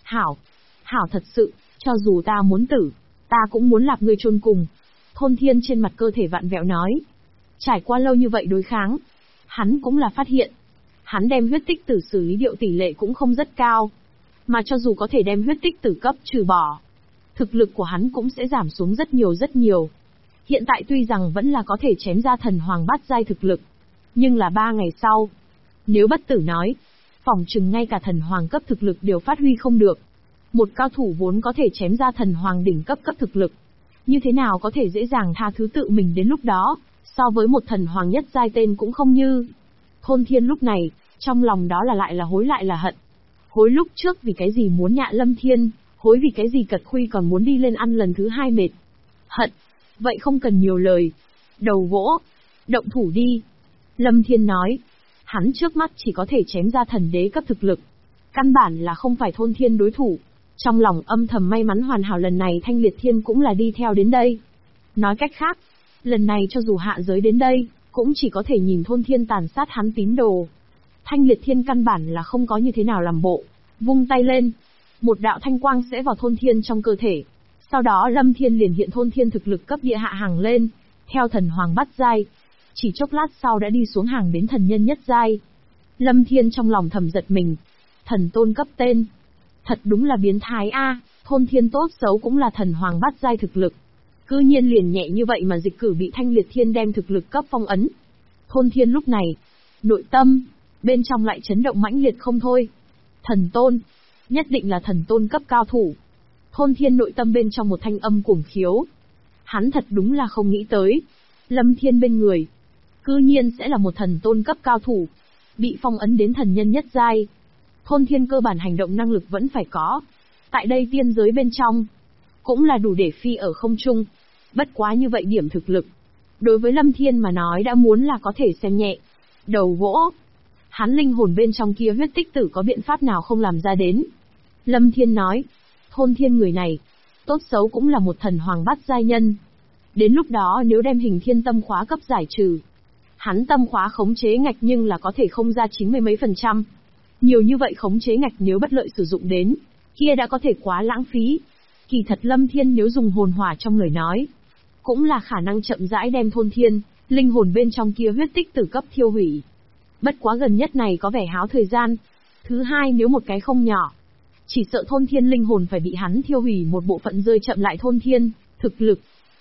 Hảo, hảo thật sự, cho dù ta muốn tử, ta cũng muốn lạp ngươi chôn cùng. Thôn Thiên trên mặt cơ thể vặn vẹo nói. Trải qua lâu như vậy đối kháng, hắn cũng là phát hiện. Hắn đem huyết tích tử xử lý điệu tỷ lệ cũng không rất cao. Mà cho dù có thể đem huyết tích tử cấp trừ bỏ, thực lực của hắn cũng sẽ giảm xuống rất nhiều rất nhiều. Hiện tại tuy rằng vẫn là có thể chém ra thần hoàng bát giai thực lực, nhưng là 3 ngày sau, nếu bất tử nói, phỏng chừng ngay cả thần hoàng cấp thực lực đều phát huy không được. Một cao thủ vốn có thể chém ra thần hoàng đỉnh cấp thực lực, như thế nào có thể dễ dàng tha thứ tự mình đến lúc đó, so với một thần hoàng nhất giai tên cũng không như. Thôn Thiên lúc này, trong lòng đó là lại là hối lại là hận. Hối lúc trước vì cái gì muốn nhạ Lâm Thiên, hối vì cái gì Cật Khuy còn muốn đi lên ăn lần thứ 2 mệt. Hận, vậy không cần nhiều lời. Đầu gỗ, động thủ đi. Lâm Thiên nói, hắn trước mắt chỉ có thể chém ra thần đế cấp thực lực. Căn bản là không phải Thôn Thiên đối thủ. Trong lòng âm thầm may mắn hoàn hảo lần này Thanh Liệt Thiên cũng là đi theo đến đây. Nói cách khác, lần này cho dù hạ giới đến đây, cũng chỉ có thể nhìn Thôn Thiên tàn sát hắn tín đồ. Thanh Liệt Thiên căn bản là không có như thế nào làm bộ, vung tay lên, một đạo thanh quang sẽ vào Thôn Thiên trong cơ thể. Sau đó Lâm Thiên liền hiện Thôn Thiên thực lực cấp địa hạ hàng lên, theo thần hoàng bát giai, chỉ chốc lát sau đã đi xuống hàng đến thần nhân nhất giai. Lâm Thiên trong lòng thầm giật mình, thần tôn cấp tên, thật đúng là biến thái a. Thôn Thiên tốt xấu cũng là thần hoàng bát giai thực lực, cư nhiên liền nhẹ như vậy mà dịch cử bị Thanh Liệt Thiên đem thực lực cấp phong ấn. Thôn Thiên lúc này, nội tâm bên trong lại chấn động mãnh liệt không thôi. Thần tôn, nhất định là thần tôn cấp cao thủ. Thôn Thiên nội tâm bên trong một thanh âm cuồng khiếu. Hắn thật đúng là không nghĩ tới, Lâm Thiên bên người, cư nhiên sẽ là một thần tôn cấp cao thủ, bị phong ấn đến thần nhân nhất giai. Thôn Thiên cơ bản hành động năng lực vẫn phải có. Tại đây tiên giới bên trong, cũng là đủ để phi ở không trung. Bất quá như vậy điểm thực lực, đối với Lâm Thiên mà nói đã muốn là có thể xem nhẹ. Đầu gỗ, hắn linh hồn bên trong kia huyết tích tử có biện pháp nào không làm ra đến. Lâm Thiên nói, Thôn Thiên người này, tốt xấu cũng là một thần hoàng bát giai nhân. Đến lúc đó nếu đem hình thiên tâm khóa cấp giải trừ, hắn tâm khóa khống chế ngạch nhưng là có thể không ra 90 mấy %. Nhiều như vậy khống chế ngạch nếu bất lợi sử dụng đến, kia đã có thể quá lãng phí. Kỳ thật Lâm Thiên nếu dùng hồn hỏa trong lời nói, cũng là khả năng chậm rãi đem Thôn Thiên, linh hồn bên trong kia huyết tích tử cấp thiêu hủy. Bất quá gần nhất này có vẻ háo thời gian. Thứ hai nếu một cái không nhỏ, chỉ sợ Thôn Thiên linh hồn phải bị hắn thiêu hủy một bộ phận rơi chậm lại Thôn Thiên, thực lực,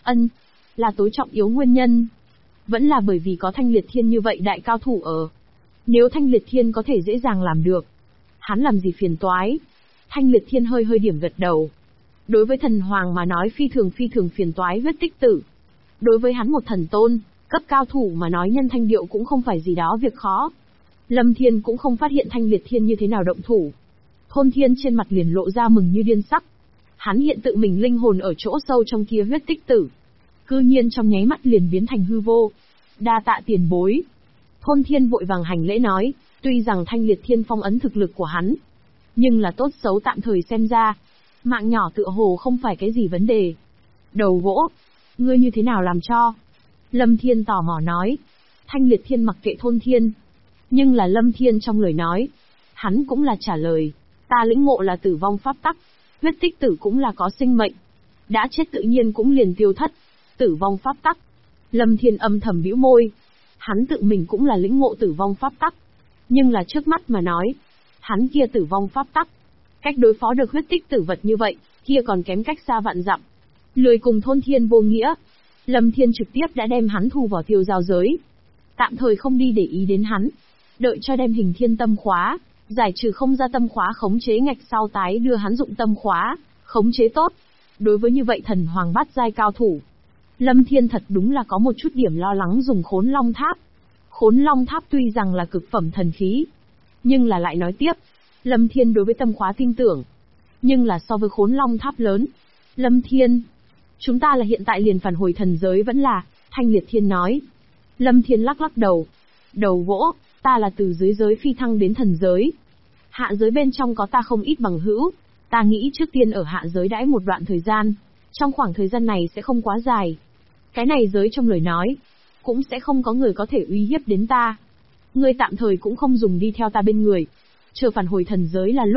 là tối trọng yếu nguyên nhân. Vẫn là bởi vì có Thanh Liệt Thiên như vậy đại cao thủ ở. Nếu Thanh Liệt Thiên có thể dễ dàng làm được, hắn làm gì phiền toái. Thanh Liệt Thiên hơi điểm gật đầu. Đối với thần hoàng mà nói phi thường phiền toái huyết tích tử. Đối với hắn một thần tôn, cấp cao thủ mà nói nhân thanh điệu cũng không phải gì đó việc khó. Lâm Thiên cũng không phát hiện Thanh Liệt Thiên như thế nào động thủ. Thôn Thiên trên mặt liền lộ ra mừng như điên sắc. Hắn hiện tự mình linh hồn ở chỗ sâu trong kia huyết tích tử, cư nhiên trong nháy mắt liền biến thành hư vô. Đa tạ tiền bối. Thôn Thiên vội vàng hành lễ nói, tuy rằng Thanh Liệt Thiên phong ấn thực lực của hắn, nhưng là tốt xấu tạm thời xem ra, mạng nhỏ tựa hồ không phải cái gì vấn đề. Đầu gỗ, ngươi như thế nào làm cho? Lâm Thiên tò mò nói. Thanh Liệt Thiên mặc kệ Thôn Thiên, nhưng là Lâm Thiên trong lời nói, hắn cũng là trả lời, ta lĩnh ngộ là tử vong pháp tắc, huyết tích tử cũng là có sinh mệnh, đã chết tự nhiên cũng liền tiêu thất, tử vong pháp tắc. Lâm Thiên âm thầm bĩu môi, hắn tự mình cũng là lĩnh ngộ tử vong pháp tắc, nhưng là trước mắt mà nói, hắn kia tử vong pháp tắc, cách đối phó được huyết tích tử vật như vậy, kia còn kém cách xa vạn dặm. Lười cùng Thôn Thiên vô nghĩa, Lâm Thiên trực tiếp đã đem hắn thu vào tiêu giao giới, tạm thời không đi để ý đến hắn, đợi cho đem hình thiên tâm khóa, giải trừ không ra tâm khóa khống chế ngạch sau tái đưa hắn dụng tâm khóa, khống chế tốt. Đối với như vậy thần hoàng bát giai cao thủ, Lâm Thiên thật đúng là có một chút điểm lo lắng dùng Khốn Long Tháp. Khốn Long Tháp tuy rằng là cực phẩm thần khí, nhưng là lại nói tiếp, Lâm Thiên đối với tâm khóa tin tưởng, nhưng là so với Khốn Long Tháp lớn. Lâm Thiên, chúng ta là hiện tại liền phản hồi thần giới vẫn là, Thanh Liệt Thiên nói. Lâm Thiên lắc đầu. Đầu gỗ, ta là từ dưới giới phi thăng đến thần giới. Hạ giới bên trong có ta không ít bằng hữu, ta nghĩ trước tiên ở hạ giới đãi một đoạn thời gian, trong khoảng thời gian này sẽ không quá dài. Cái này giới trong lời nói, cũng sẽ không có người có thể uy hiếp đến ta. Ngươi tạm thời cũng không dùng đi theo ta bên người, chờ phản hồi thần giới là lúc,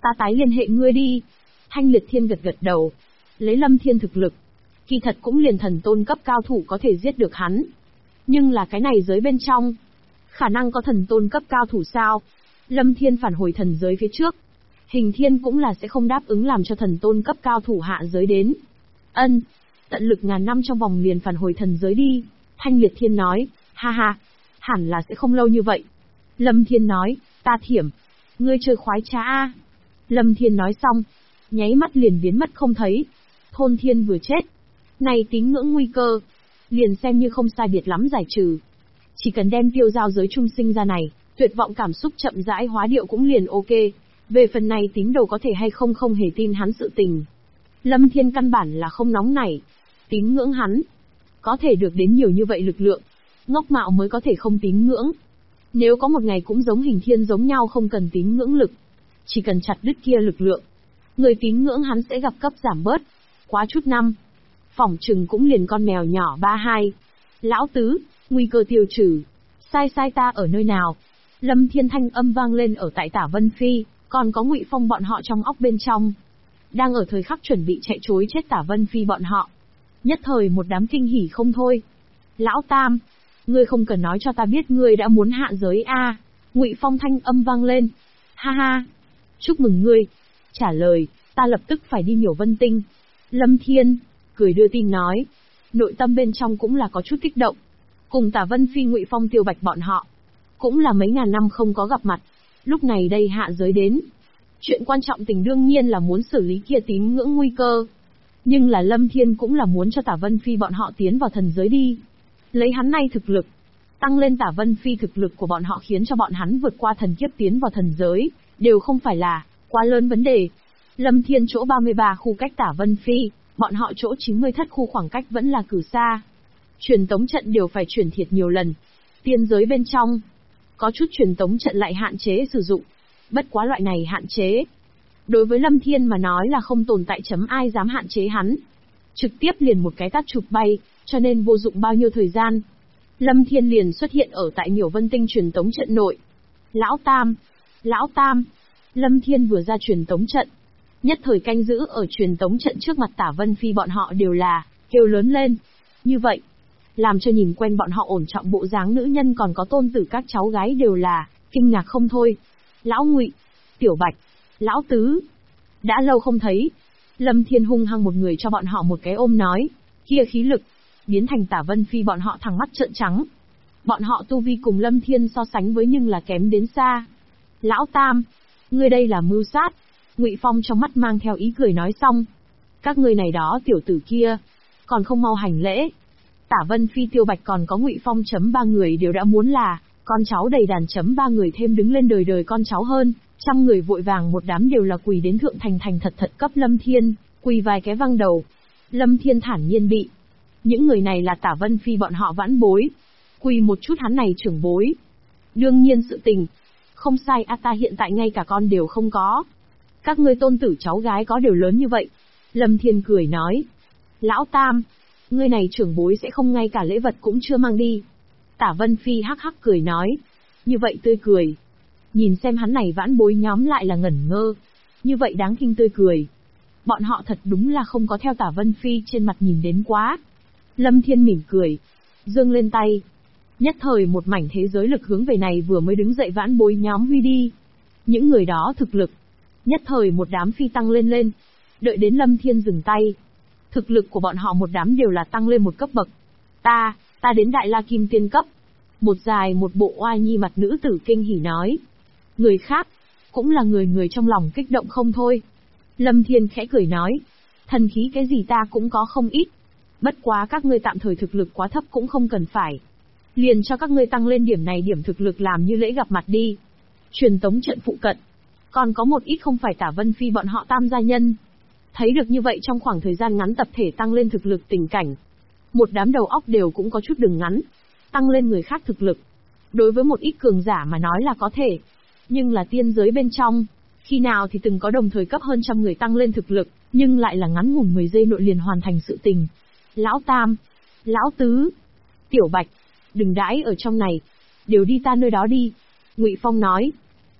ta tái liên hệ ngươi đi. Thanh Liệt Thiên gật gật đầu. Lấy Lâm Thiên thực lực, kỳ thật cũng liền thần tôn cấp cao thủ có thể giết được hắn. Nhưng là cái này giới bên trong, khả năng có thần tôn cấp cao thủ sao? Lâm Thiên phản hồi thần giới phía trước. Hình Thiên cũng là sẽ không đáp ứng làm cho thần tôn cấp cao thủ hạ giới đến. Ân, tận lực ngàn năm trong vòng liền phản hồi thần giới đi. Thanh Liệt Thiên nói, ha ha, hẳn là sẽ không lâu như vậy. Lâm Thiên nói, ta thiểm, ngươi chơi khoái trá a. Lâm Thiên nói xong, nháy mắt liền biến mất không thấy. Thôn Thiên vừa chết, này tín ngưỡng nguy cơ, liền xem như không sai biệt lắm giải trừ. Chỉ cần đem tiêu giao giới trung sinh ra này, tuyệt vọng cảm xúc chậm rãi hóa điệu cũng liền ok. Về phần này tín đồ có thể hay không không hề tin hắn sự tình. Lâm Thiên căn bản là không nóng nảy. Tín ngưỡng hắn, có thể được đến nhiều như vậy lực lượng, ngốc mạo mới có thể không tín ngưỡng. Nếu có một ngày cũng giống Hình Thiên giống nhau không cần tín ngưỡng lực, chỉ cần chặt đứt kia lực lượng, người tín ngưỡng hắn sẽ gặp cấp giảm bớt. Quá chút năm, phỏng chừng cũng liền con mèo nhỏ 32. Lão tứ, nguy cơ tiêu trừ. Sai ta ở nơi nào? Lâm Thiên thanh âm vang lên ở tại Tả Vân Phi, còn có Ngụy Phong bọn họ trong óc bên trong. Đang ở thời khắc chuẩn bị chạy trối chết Tả Vân Phi bọn họ. Nhất thời một đám kinh hỉ không thôi. Lão Tam, ngươi không cần nói cho ta biết ngươi đã muốn hạ giới a. Ngụy Phong thanh âm vang lên. Ha ha, chúc mừng ngươi. Trả lời, ta lập tức phải đi Miểu Vân Tinh. Lâm Thiên cười đưa tin nói, nội tâm bên trong cũng là có chút kích động. Cùng Tả Vân Phi, Ngụy Phong, Tiêu Bạch bọn họ, cũng là mấy ngàn năm không có gặp mặt, lúc này đây hạ giới đến. Chuyện quan trọng tình đương nhiên là muốn xử lý kia tín ngưỡng nguy cơ. Nhưng là Lâm Thiên cũng là muốn cho Tả Vân Phi bọn họ tiến vào thần giới đi. Lấy hắn nay thực lực, tăng lên Tả Vân Phi thực lực của bọn họ khiến cho bọn hắn vượt qua thần kiếp tiến vào thần giới, đều không phải là quá lớn vấn đề. Lâm Thiên chỗ 33 khu cách Tả Vân Phi, bọn họ chỗ 90 thất khu khoảng cách vẫn là cử xa. Truyền tống trận đều phải chuyển thiệt nhiều lần. Tiên giới bên trong, có chút truyền tống trận lại hạn chế sử dụng. Bất quá loại này hạn chế, đối với Lâm Thiên mà nói là không tồn tại, chấm ai dám hạn chế hắn. Trực tiếp liền một cái tát chụp bay, cho nên vô dụng bao nhiêu thời gian. Lâm Thiên liền xuất hiện ở tại Miểu Vân Tinh truyền tống trận nội. Lão Tam, Lâm Thiên vừa ra truyền tống trận, nhất thời canh giữ ở truyền tống trận trước mặt Tả Vân Phi bọn họ đều là kêu lớn lên. Như vậy, làm cho nhìn quen bọn họ ổn trọng bộ dáng nữ nhân còn có tôn tử các cháu gái đều là kinh ngạc không thôi. Lão Ngụy, Tiểu Bạch, Lão Tứ, đã lâu không thấy. Lâm Thiên hung hăng một người cho bọn họ một cái ôm nói, kia khí lực, biến thành Tả Vân Phi bọn họ thẳng mắt trợn trắng. Bọn họ tu vi cùng Lâm Thiên so sánh với nhưng là kém đến xa. Lão Tam, ngươi đây là mưu sát. Ngụy Phong trong mắt mang theo ý cười nói xong. Các ngươi này đó tiểu tử kia, còn không mau hành lễ. Tả Vân Phi, Tiêu Bạch còn có Ngụy Phong chấm ba người đều đã muốn là con cháu đầy đàn chấm ba người thêm đứng lên đời đời con cháu hơn. Trăm người vội vàng một đám đều là quỳ đến thượng thành thật cấp Lâm Thiên, quỳ vài cái văng đầu. Lâm Thiên thản nhiên bị. Những người này là Tả Vân Phi bọn họ vãn bối. Quỳ một chút hắn này trưởng bối. Đương nhiên sự tình. Không sai ta hiện tại ngay cả con đều không có. Các ngươi tôn tử cháu gái có đều lớn như vậy. Lâm Thiên cười nói. Lão Tam, ngươi này trưởng bối sẽ không ngay cả lễ vật cũng chưa mang đi. Tả Vân Phi hắc hắc cười nói. Như vậy tươi cười. Nhìn xem hắn này vãn bối nhóm lại là ngẩn ngơ. Như vậy đáng kinh tươi cười. Bọn họ thật đúng là không có theo Tả Vân Phi trên mặt nhìn đến quá. Lâm Thiên mỉm cười, giương lên tay. Nhất thời một mảnh thế giới lực hướng về này vừa mới đứng dậy vãn bối nhóm huy đi. Những người đó thực lực, nhất thời một đám phi tăng lên. Đợi đến Lâm Thiên dừng tay, thực lực của bọn họ một đám đều là tăng lên một cấp bậc. Ta đến Đại La Kim Tiên cấp. Một dài một bộ oai nhi mặt nữ tử kinh hỉ nói. Người khác, cũng là người trong lòng kích động không thôi. Lâm Thiên khẽ cười nói. Thần khí cái gì ta cũng có không ít. Bất quá các ngươi tạm thời thực lực quá thấp cũng không cần phải. Liền cho các ngươi tăng lên điểm này điểm thực lực làm như lễ gặp mặt đi. Truyền tống trận phụ cận, còn có một ít không phải Tả Vân Phi bọn họ tam gia nhân. Thấy được như vậy trong khoảng thời gian ngắn tập thể tăng lên thực lực tình cảnh. Một đám đầu óc đều cũng có chút đường ngắn. Tăng lên người khác thực lực. Đối với một ít cường giả mà nói là có thể. Nhưng là tiên giới bên trong, khi nào thì từng có đồng thời cấp hơn trăm người tăng lên thực lực, nhưng lại là ngắn ngủn 10 giây nội liền hoàn thành sự tình. Lão Tam, Lão Tứ, Tiểu Bạch, đừng đãi ở trong này, đều đi ta nơi đó đi. Ngụy Phong nói.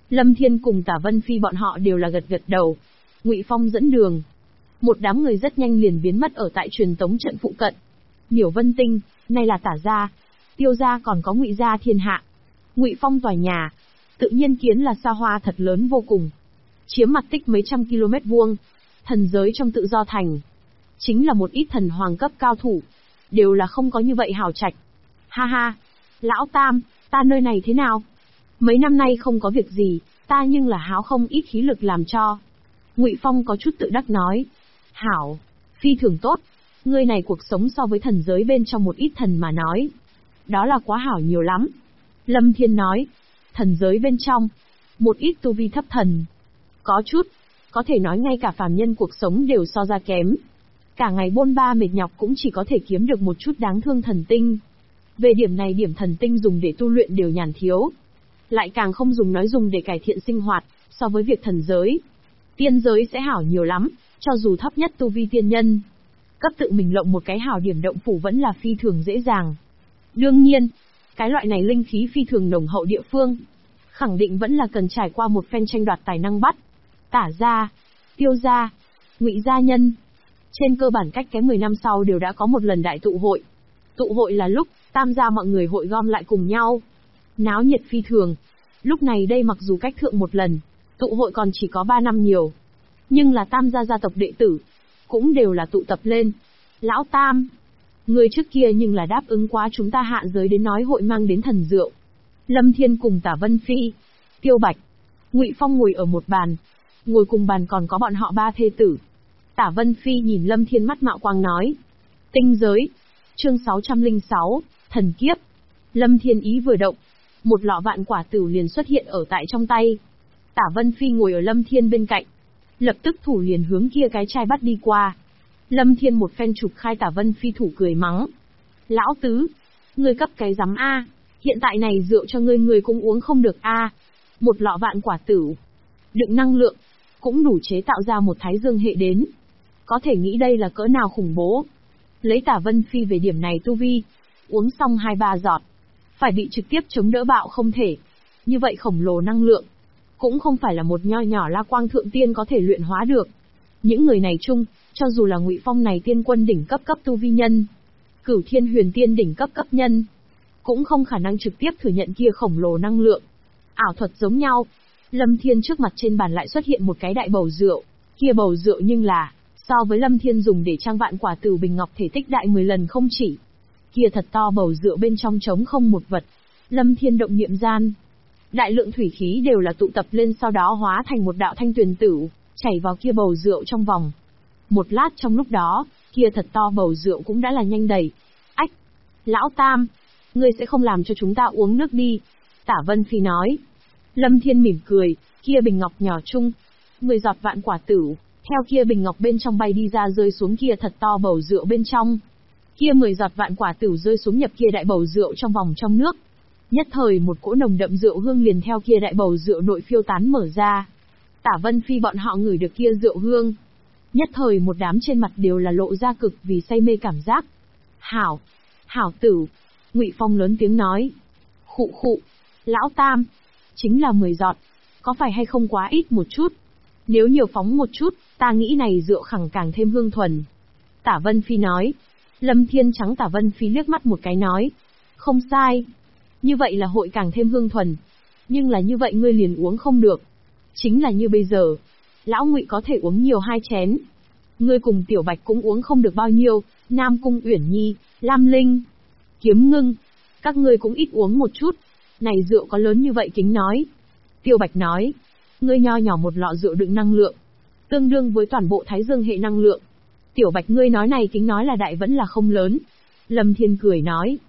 Lâm Thiên cùng Tả Vân Phi bọn họ đều là gật gật đầu. Ngụy Phong dẫn đường. Một đám người rất nhanh liền biến mất ở tại truyền tống trận phụ cận. Miểu Vân Tinh, nay là Tả gia, Tiêu gia còn có Ngụy gia thiên hạ. Ngụy Phong tòa nhà, tự nhiên kiến là xa hoa thật lớn vô cùng, chiếm mặt tích mấy trăm km vuông. Thần giới trong Tự Do Thành, chính là một ít thần hoàng cấp cao thủ, đều là không có như vậy hào trạch. Ha ha, lão Tam, ta nơi này thế nào? Mấy năm nay không có việc gì, ta nhưng là háo không ít khí lực làm cho. Ngụy Phong có chút tự đắc nói. Hảo, phi thường tốt, ngươi này cuộc sống so với thần giới bên trong một ít thần mà nói, đó là quá hảo nhiều lắm. Lâm Thiên nói, thần giới bên trong, một ít tu vi thấp thần, có chút, có thể nói ngay cả phàm nhân cuộc sống đều so ra kém. Cả ngày bôn ba mệt nhọc cũng chỉ có thể kiếm được một chút đáng thương thần tinh. Về điểm này điểm thần tinh dùng để tu luyện đều nhàn thiếu. Lại càng không dùng nói dùng để cải thiện sinh hoạt, so với việc thần giới. Tiên giới sẽ hảo nhiều lắm, cho dù thấp nhất tu vi tiên nhân. Cấp tự mình lộng một cái hảo điểm động phủ vẫn là phi thường dễ dàng. Đương nhiên, cái loại này linh khí phi thường nồng hậu địa phương, khẳng định vẫn là cần trải qua một phen tranh đoạt tài năng bắt. Tả gia, Tiêu gia, Ngụy gia nhân. Trên cơ bản cách cái 10 năm sau đều đã có một lần đại tụ hội. Tụ hội là lúc Tam gia mọi người hội gom lại cùng nhau. Náo nhiệt phi thường. Lúc này đây mặc dù cách thượng một lần, tụ hội còn chỉ có 3 năm nhiều. Nhưng là Tam gia gia tộc đệ tử, cũng đều là tụ tập lên. Lão Tam, người trước kia nhưng là đáp ứng quá chúng ta hạ giới đến nói hội mang đến thần rượu. Lâm Thiên cùng Tả Vân Phi, Tiêu Bạch, Ngụy Phong ngồi ở một bàn. Ngồi cùng bàn còn có bọn họ 3 thê tử. Tả Vân Phi nhìn Lâm Thiên mắt mạo quang nói. Tinh giới. Chương 606, thần kiếp. Lâm Thiên ý vừa động, một lọ vạn quả tửu liền xuất hiện ở tại trong tay. Tả Vân Phi ngồi ở Lâm Thiên bên cạnh, lập tức thủ liền hướng kia cái chai bắt đi qua. Lâm Thiên một phen chụp khai Tả Vân Phi thủ cười mắng. Lão tứ, ngươi cấp cái rắm a, hiện tại này rượu cho ngươi cũng uống không được a. Một lọ vạn quả tửu, đựng năng lượng, cũng đủ chế tạo ra một thái dương hệ đến. Có thể nghĩ đây là cỡ nào khủng bố. Lấy Tả Vân Phi về điểm này tu vi, uống xong 2-3 giọt, phải bị trực tiếp chống đỡ bạo không thể. Như vậy khổng lồ năng lượng, cũng không phải là một nho nhỏ La Quang thượng tiên có thể luyện hóa được. Những người này chung, cho dù là Ngụy Phong này tiên quân đỉnh cấp tu vi nhân, Cửu Thiên Huyền Tiên đỉnh cấp nhân, cũng không khả năng trực tiếp thừa nhận kia khổng lồ năng lượng. Ảo thuật giống nhau. Lâm Thiên trước mặt trên bàn lại xuất hiện một cái đại bầu rượu, kia bầu rượu nhưng là, so với Lâm Thiên dùng để trang vạn quả tửu bình ngọc thể tích đại 10 lần không chỉ. Kia thật to bầu rượu bên trong trống không một vật. Lâm Thiên động niệm gian, đại lượng thủy khí đều là tụ tập lên sau đó hóa thành một đạo thanh tuyền tửu, chảy vào kia bầu rượu trong vòng. Một lát trong lúc đó, kia thật to bầu rượu cũng đã là nhanh đầy. Ách! Lão Tam! Ngươi sẽ không làm cho chúng ta uống nước đi. Tả Vân Phi nói. Lâm Thiên mỉm cười, kia bình ngọc nhỏ chung, 10 giọt vạn quả tửu, theo kia bình ngọc bên trong bay đi ra rơi xuống kia thật to bầu rượu bên trong. Kia 10 giọt vạn quả tửu rơi xuống nhập kia đại bầu rượu trong vòng trong nước. Nhất thời một cỗ nồng đậm rượu hương liền theo kia đại bầu rượu nội phiêu tán mở ra. Tả Vân Phi bọn họ ngửi được kia rượu hương. Nhất thời một đám trên mặt đều là lộ ra cực vì say mê cảm giác. Hảo! Hảo tửu! Ngụy Phong lớn tiếng nói. Khụ khụ! Lão Tam! Chính là 10 giọt. Có phải hay không quá ít một chút? Nếu nhiều phóng một chút, ta nghĩ này rượu khẳng càng thêm hương thuần. Tả Vân Phi nói. Lâm Thiên trắng Tả Vân Phi liếc mắt một cái nói. Không sai. Như vậy là hội càng thêm hương thuần. Nhưng là như vậy ngươi liền uống không được. Chính là như bây giờ. Lão Ngụy có thể uống nhiều 2 chén. Ngươi cùng Tiểu Bạch cũng uống không được bao nhiêu. Nam Cung Uyển Nhi, Lam Linh, Kiếm Ngưng, các ngươi cũng ít uống một chút. Này rượu có lớn như vậy kính nói. Tiêu Bạch nói. Ngươi nho nhỏ một lọ rượu đựng năng lượng, tương đương với toàn bộ thái dương hệ năng lượng. Tiểu Bạch ngươi nói này kính nói là đại vẫn là không lớn. Lâm Thiên cười nói.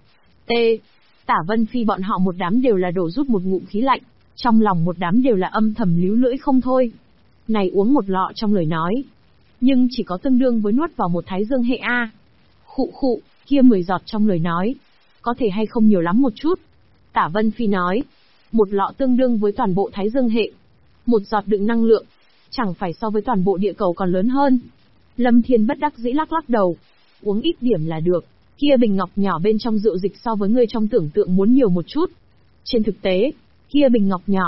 Tả Vân Phi bọn họ một đám đều là đổ rút một ngụm khí lạnh, trong lòng một đám đều là âm thầm líu lưỡi không thôi. Này uống một lọ trong lời nói, nhưng chỉ có tương đương với nuốt vào một thái dương hệ A. Khụ khụ, kia 10 giọt trong lời nói, có thể hay không nhiều lắm một chút. Tả Vân Phi nói, một lọ tương đương với toàn bộ thái dương hệ. Một giọt đựng năng lượng, chẳng phải so với toàn bộ địa cầu còn lớn hơn. Lâm Thiên bất đắc dĩ lắc lắc đầu, uống ít điểm là được, kia bình ngọc nhỏ bên trong rượu dịch so với ngươi trong tưởng tượng muốn nhiều một chút. Trên thực tế, kia bình ngọc nhỏ,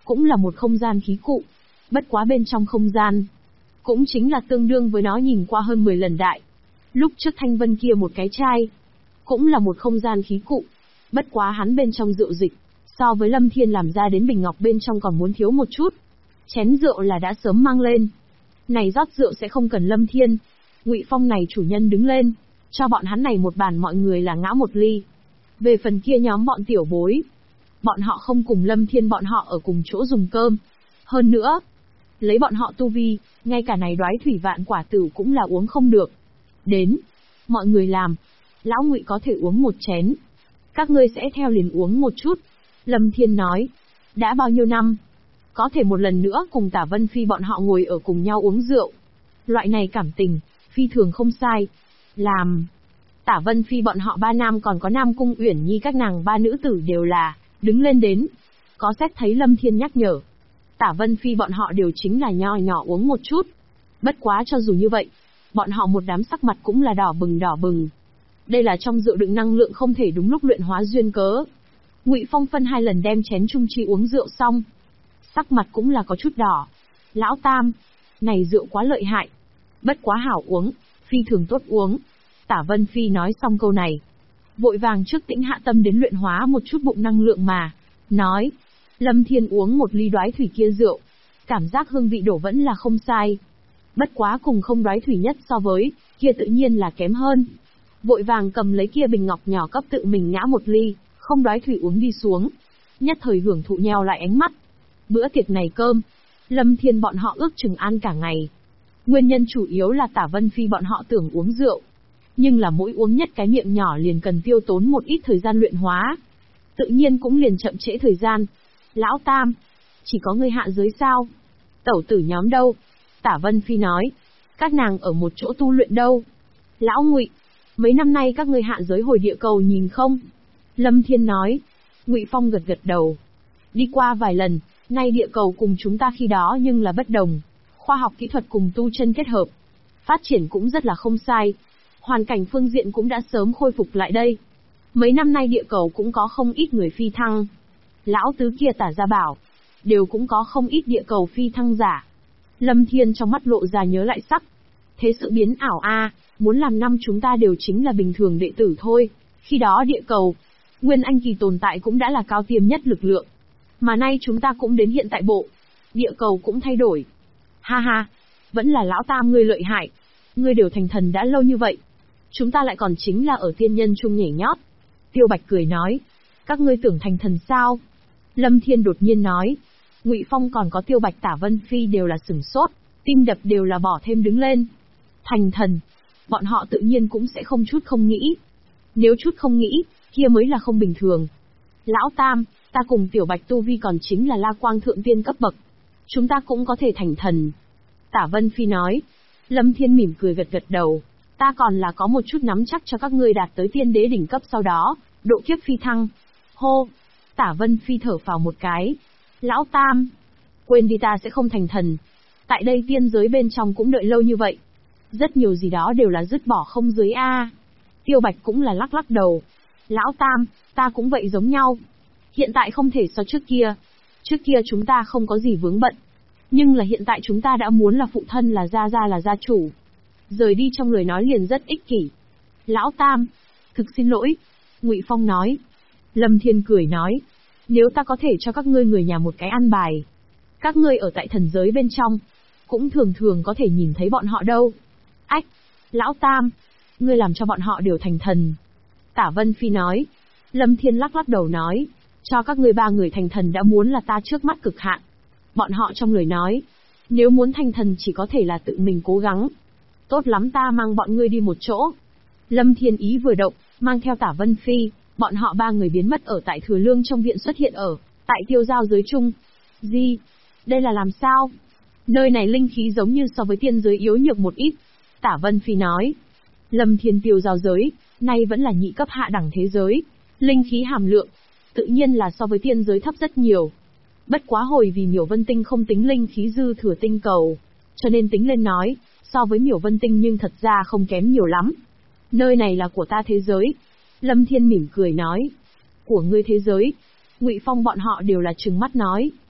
cũng là một không gian khí cụ. Bất quá bên trong không gian, cũng chính là tương đương với nó nhìn qua hơn 10 lần đại. Lúc trước Thanh Vân kia một cái chai, cũng là một không gian khí cụ. Bất quá hắn bên trong rượu dịch, so với Lâm Thiên làm ra đến bình ngọc bên trong còn muốn thiếu một chút. Chén rượu là đã sớm mang lên. Này rót rượu sẽ không cần Lâm Thiên. Ngụy Phong này chủ nhân đứng lên, cho bọn hắn này một bàn mọi người là ngã một ly. Về phần kia nhóm bọn tiểu bối, bọn họ không cùng Lâm Thiên bọn họ ở cùng chỗ dùng cơm. Hơn nữa, lấy bọn họ tu vi, ngay cả này đoái thủy vạn quả tử cũng là uống không được. Đến, mọi người làm, lão Ngụy có thể uống một chén. Các ngươi sẽ theo liền uống một chút. Lâm Thiên nói, đã bao nhiêu năm, có thể một lần nữa cùng Tả Vân Phi bọn họ ngồi ở cùng nhau uống rượu. Loại này cảm tình, phi thường không sai. Làm, Tả Vân Phi bọn họ ba nam còn có Nam Cung Uyển Nhi các nàng ba nữ tử đều là, đứng lên đến. Có xét thấy Lâm Thiên nhắc nhở. Tả Vân Phi bọn họ đều chính là nho nhỏ uống một chút. Bất quá cho dù như vậy, bọn họ một đám sắc mặt cũng là đỏ bừng đỏ bừng. Đây là trong rượu đựng năng lượng không thể đúng lúc luyện hóa duyên cớ. Ngụy Phong phân 2 lần đem chén chung chi uống rượu xong, sắc mặt cũng là có chút đỏ. Lão Tam, này rượu quá lợi hại. Bất quá hảo uống, phi thường tốt uống. Tả Vân Phi nói xong câu này, vội vàng trước tĩnh hạ tâm đến luyện hóa một chút bụng năng lượng mà. Nói, Lâm Thiên uống một ly đoái thủy kia rượu, cảm giác hương vị đổ vẫn là không sai. Bất quá cùng không đoái thủy nhất so với, kia tự nhiên là kém hơn. Vội vàng cầm lấy kia bình ngọc nhỏ cấp tự mình ngã một ly, không đoái thủy uống đi xuống. Nhất thời hưởng thụ nheo lại ánh mắt. Bữa tiệc này cơm, Lâm Thiên bọn họ ước chừng ăn cả ngày. Nguyên nhân chủ yếu là Tả Vân Phi bọn họ tưởng uống rượu. Nhưng là mỗi uống nhất cái miệng nhỏ liền cần tiêu tốn một ít thời gian luyện hóa. Tự nhiên cũng liền chậm trễ thời gian. Lão Tam, chỉ có ngươi hạ giới sao? Tẩu tử nhóm đâu? Tả Vân Phi nói, các nàng ở một chỗ tu luyện đâu? Lão Ngụy, mấy năm nay các ngươi hạ giới hồi địa cầu nhìn không? Lâm Thiên nói. Ngụy Phong gật gật đầu. Đi qua vài lần, nay địa cầu cùng chúng ta khi đó nhưng là bất đồng. Khoa học kỹ thuật cùng tu chân kết hợp. Phát triển cũng rất là không sai. Hoàn cảnh phương diện cũng đã sớm khôi phục lại đây. Mấy năm nay địa cầu cũng có không ít người phi thăng. Lão tứ kia Tả Gia bảo, đều cũng có không ít địa cầu phi thăng giả. Lâm Thiên trong mắt lộ ra nhớ lại sắc. Thế sự biến ảo a, muốn làm năm chúng ta đều chính là bình thường đệ tử thôi. Khi đó địa cầu, Nguyên Anh kỳ tồn tại cũng đã là cao tiêm nhất lực lượng. Mà nay chúng ta cũng đến hiện tại bộ. Địa cầu cũng thay đổi. Ha ha, vẫn là lão Tam ngươi lợi hại. Ngươi đều thành thần đã lâu như vậy. Chúng ta lại còn chính là ở tiên nhân chung nhảy nhót. Tiêu Bạch cười nói. Các ngươi tưởng thành thần sao? Lâm Thiên đột nhiên nói. Ngụy Phong còn có Tiêu Bạch Tả Vân Phi đều là sửng sốt. Tim đập đều là bỏ thêm đứng lên. Thành thần. Bọn họ tự nhiên cũng sẽ không chút không nghĩ. Nếu chút không nghĩ, kia mới là không bình thường. Lão Tam, ta cùng Tiểu Bạch tu vi còn chính là La Quang thượng tiên cấp bậc. Chúng ta cũng có thể thành thần. Tả Vân Phi nói. Lâm Thiên mỉm cười gật gật đầu. Ta còn là có một chút nắm chắc cho các ngươi đạt tới tiên đế đỉnh cấp sau đó, độ kiếp phi thăng. Hô! Tả Vân Phi thở phào một cái. Lão Tam! Quên đi, ta sẽ không thành thần. Tại đây tiên giới bên trong cũng đợi lâu như vậy. Rất nhiều gì đó đều là dứt bỏ không dưới a. Tiêu Bạch cũng là lắc lắc đầu. Lão Tam, ta cũng vậy giống nhau. Hiện tại không thể so trước kia. Trước kia chúng ta không có gì vướng bận. Nhưng là hiện tại chúng ta đã muốn là phụ thân là gia chủ. Rời đi trong lời nói liền rất ích kỷ. Lão Tam, thực xin lỗi. Ngụy Phong nói. Lâm Thiên cười nói. Nếu ta có thể cho các ngươi người nhà một cái ăn bài. Các ngươi ở tại thần giới bên trong. Cũng thường thường có thể nhìn thấy bọn họ đâu. Ách, Lão Tam, ngươi làm cho bọn họ đều thành thần. Tả Vân Phi nói. Lâm Thiên lắc lắc đầu nói. Cho các ngươi 3 người thành thần đã muốn là ta trước mắt cực hạn. Bọn họ trong lời nói. Nếu muốn thành thần chỉ có thể là tự mình cố gắng. Tốt lắm, ta mang bọn ngươi đi một chỗ. Lâm Thiên ý vừa động, mang theo Tả Vân Phi, bọn họ 3 người biến mất ở tại Thừa Lương trong viện xuất hiện ở tại tiêu giao giới chung. Gì? Đây là làm sao? Nơi này linh khí giống như so với tiên giới yếu nhược một ít. Tả Vân Phi nói. Lâm Thiên tiêu giao giới, nay vẫn là nhị cấp hạ đẳng thế giới. Linh khí hàm lượng, tự nhiên là so với tiên giới thấp rất nhiều. Bất quá hồi vì Miểu Vân Tinh không tính linh khí dư thừa tinh cầu, cho nên tính lên nói, so với Miểu Vân Tinh nhưng thật ra không kém nhiều lắm. Nơi này là của ta thế giới. Lâm Thiên mỉm cười nói. Của ngươi thế giới. Ngụy Phong bọn họ đều là trừng mắt nói.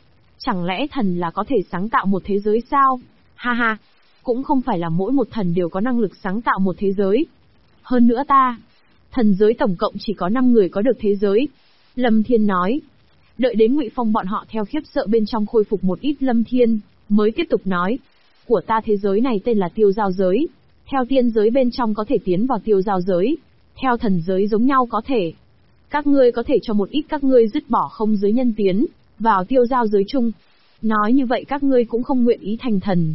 Chẳng lẽ thần là có thể sáng tạo một thế giới sao? Ha ha, cũng không phải là mỗi một thần đều có năng lực sáng tạo một thế giới. Hơn nữa thần giới tổng cộng chỉ có 5 người có được thế giới. Lâm Thiên nói. Đợi đến Ngụy Phong bọn họ theo khiếp sợ bên trong khôi phục một ít, Lâm Thiên mới tiếp tục nói. Của ta thế giới này tên là tiêu giao giới. Theo tiên giới bên trong có thể tiến vào tiêu giao giới. Theo thần giới giống nhau có thể. Các ngươi có thể cho một ít các ngươi dứt bỏ không giới nhân tiến vào tiêu giao giới chung. Nói như vậy các ngươi cũng không nguyện ý thành thần.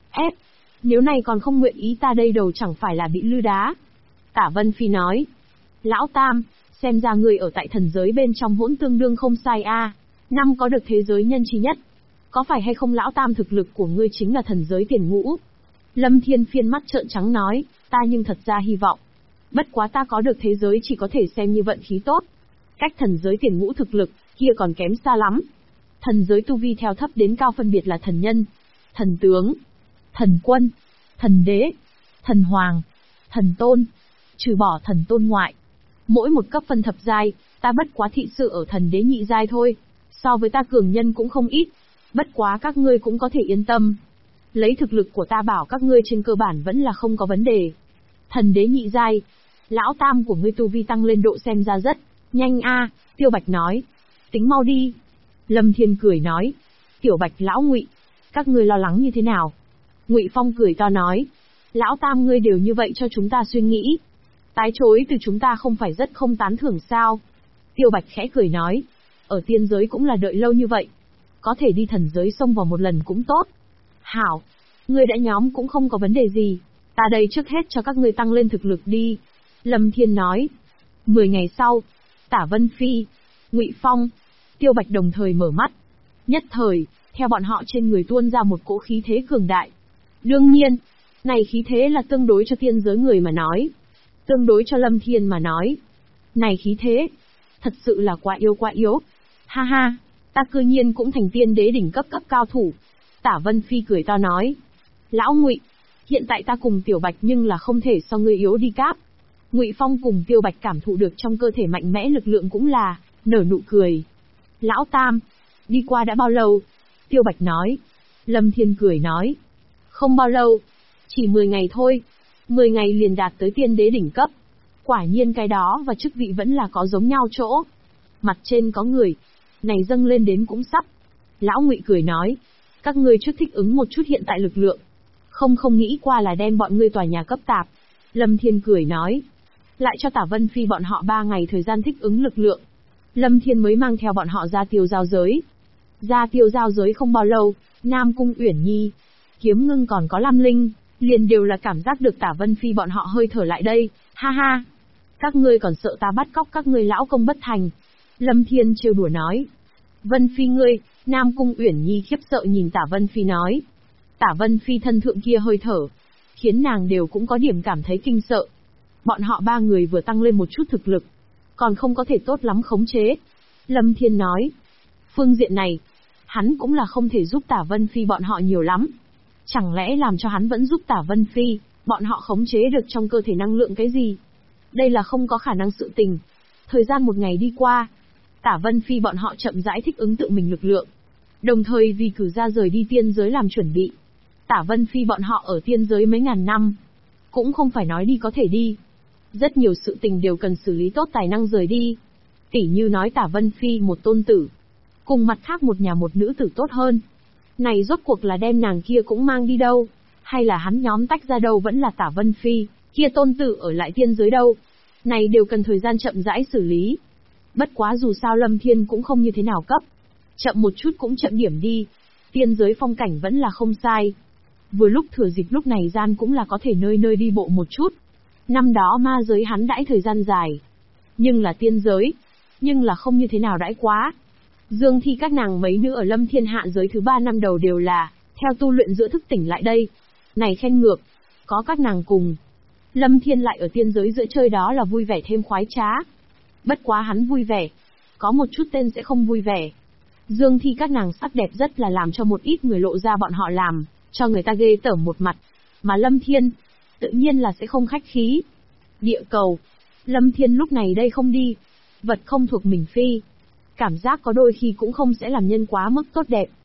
Nếu này còn không nguyện ý, ta đây đầu chẳng phải là bị lư đá. Tả Vân Phi nói. Lão Tam, xem ra ngươi ở tại thần giới bên trong hỗn tương đương không sai a. Năm có được thế giới nhân chi nhất. Có phải hay không Lão Tam, thực lực của ngươi chính là thần giới tiền ngũ? Lâm Thiên phiên mắt trợn trắng nói, ta nhưng thật ra hy vọng. Bất quá ta có được thế giới chỉ có thể xem như vận khí tốt. Cách thần giới tiền ngũ thực lực, kia còn kém xa lắm. Thần giới tu vi theo thấp đến cao phân biệt là thần nhân, thần tướng, thần quân, thần đế, thần hoàng, thần tôn, trừ bỏ thần tôn ngoại. Mỗi một cấp phân thập giai, ta bất quá thị sự ở thần đế nhị giai thôi. So với ta cường nhân cũng không ít. Bất quá các ngươi cũng có thể yên tâm. Lấy thực lực của ta bảo các ngươi trên cơ bản vẫn là không có vấn đề. Thần đế nhị giai, Lão Tam của ngươi tu vi tăng lên độ xem ra rất nhanh a. Tiêu Bạch nói. Tính mau đi. Lâm Thiên cười nói. Tiểu Bạch, Lão Ngụy, các ngươi lo lắng như thế nào? Ngụy Phong cười to nói. Lão Tam ngươi đều như vậy cho chúng ta suy nghĩ. Tái chối từ chúng ta không phải rất không tán thưởng sao? Tiêu Bạch khẽ cười nói. Ở tiên giới cũng là đợi lâu như vậy. Có thể đi thần giới xông vào một lần cũng tốt. Hảo, ngươi đã nhóm cũng không có vấn đề gì. Ta đây trước hết cho các ngươi tăng lên thực lực đi. Lâm Thiên nói. 10 ngày sau, Tả Vân Phi, Ngụy Phong, Tiêu Bạch đồng thời mở mắt. Nhất thời, theo bọn họ trên người tuôn ra một cỗ khí thế cường đại. Đương nhiên, này khí thế là tương đối cho tiên giới người mà nói. Tương đối cho Lâm Thiên mà nói. Này khí thế, thật sự là quá yếu. Ha ha, ta cư nhiên cũng thành tiên đế đỉnh cấp cao thủ. Tả Vân Phi cười to nói. Lão Ngụy, hiện tại ta cùng Tiểu Bạch nhưng là không thể so ngươi yếu đi cáp. Ngụy Phong cùng Tiêu Bạch cảm thụ được trong cơ thể mạnh mẽ lực lượng cũng là nở nụ cười. Lão Tam, đi qua đã bao lâu? Tiêu Bạch nói. Lâm Thiên cười nói. Không bao lâu, chỉ 10 ngày thôi. 10 ngày liền đạt tới tiên đế đỉnh cấp. Quả nhiên cái đó và chức vị vẫn là có giống nhau chỗ. Mặt trên có người, này dâng lên đến cũng sắp. Lão Ngụy cười nói. Các ngươi trước thích ứng một chút hiện tại lực lượng. Không nghĩ qua là đem bọn ngươi tòa nhà cấp tạp. Lâm Thiên cười nói. Lại cho Tả Vân Phi bọn họ 3 ngày thời gian thích ứng lực lượng. Lâm Thiên mới mang theo bọn họ ra tiêu giao giới. Ra tiêu giao giới không bao lâu, Nam Cung Uyển Nhi, Kiếm Ngưng còn có Lam Linh, liền đều là cảm giác được Tả Vân Phi bọn họ hơi thở lại đây. Ha ha, các ngươi còn sợ ta bắt cóc các ngươi lão công bất thành. Lâm Thiên trêu đùa nói. Vân Phi ngươi, Nam Cung Uyển Nhi khiếp sợ nhìn Tả Vân Phi nói. Tả Vân Phi thân thượng kia hơi thở, khiến nàng đều cũng có điểm cảm thấy kinh sợ. Bọn họ 3 người vừa tăng lên một chút thực lực, còn không có thể tốt lắm khống chế. Lâm Thiên nói. Phương diện này, hắn cũng là không thể giúp Tả Vân Phi bọn họ nhiều lắm. Chẳng lẽ làm cho hắn vẫn giúp Tả Vân Phi, bọn họ khống chế được trong cơ thể năng lượng cái gì? Đây là không có khả năng sự tình. Thời gian 1 ngày đi qua, Tả Vân Phi bọn họ chậm rãi thích ứng tự mình lực lượng. Đồng thời vì cử ra rời đi tiên giới làm chuẩn bị. Tả Vân Phi bọn họ ở tiên giới mấy ngàn năm, cũng không phải nói đi có thể đi. Rất nhiều sự tình đều cần xử lý tốt tài năng rời đi. Tỉ như nói Tả Vân Phi một tôn tử, cùng mặt khác một nhà một nữ tử tốt hơn. Này rốt cuộc là đem nàng kia cũng mang đi đâu, hay là hắn nhóm tách ra đâu, vẫn là Tả Vân Phi, kia tôn tử ở lại tiên giới đâu. Này đều cần thời gian chậm rãi xử lý. Bất quá dù sao Lâm Thiên cũng không như thế nào cấp. Chậm một chút cũng chậm điểm đi. Tiên giới phong cảnh vẫn là không sai. Vừa lúc thừa dịp lúc này gian cũng là có thể nơi nơi đi bộ một chút. Năm đó ma giới hắn đãi thời gian dài. Nhưng là tiên giới, nhưng là không như thế nào đãi quá. Dương Thi các nàng mấy nữ ở Lâm Thiên hạ giới thứ 3 năm đầu đều là theo tu luyện giữa thức tỉnh lại đây. Này khen ngược, có các nàng cùng. Lâm Thiên lại ở tiên giới giữa chơi đó là vui vẻ thêm khoái trá. Bất quá hắn vui vẻ, có một chút tên sẽ không vui vẻ. Dương Thi các nàng sắc đẹp rất là làm cho một ít người lộ ra bọn họ làm cho người ta ghê tởm một mặt. Mà Lâm Thiên, tự nhiên là sẽ không khách khí. Địa cầu, Lâm Thiên lúc này đây không đi. Vật không thuộc mình phi. Cảm giác có đôi khi cũng không sẽ làm nhân quá mức tốt đẹp.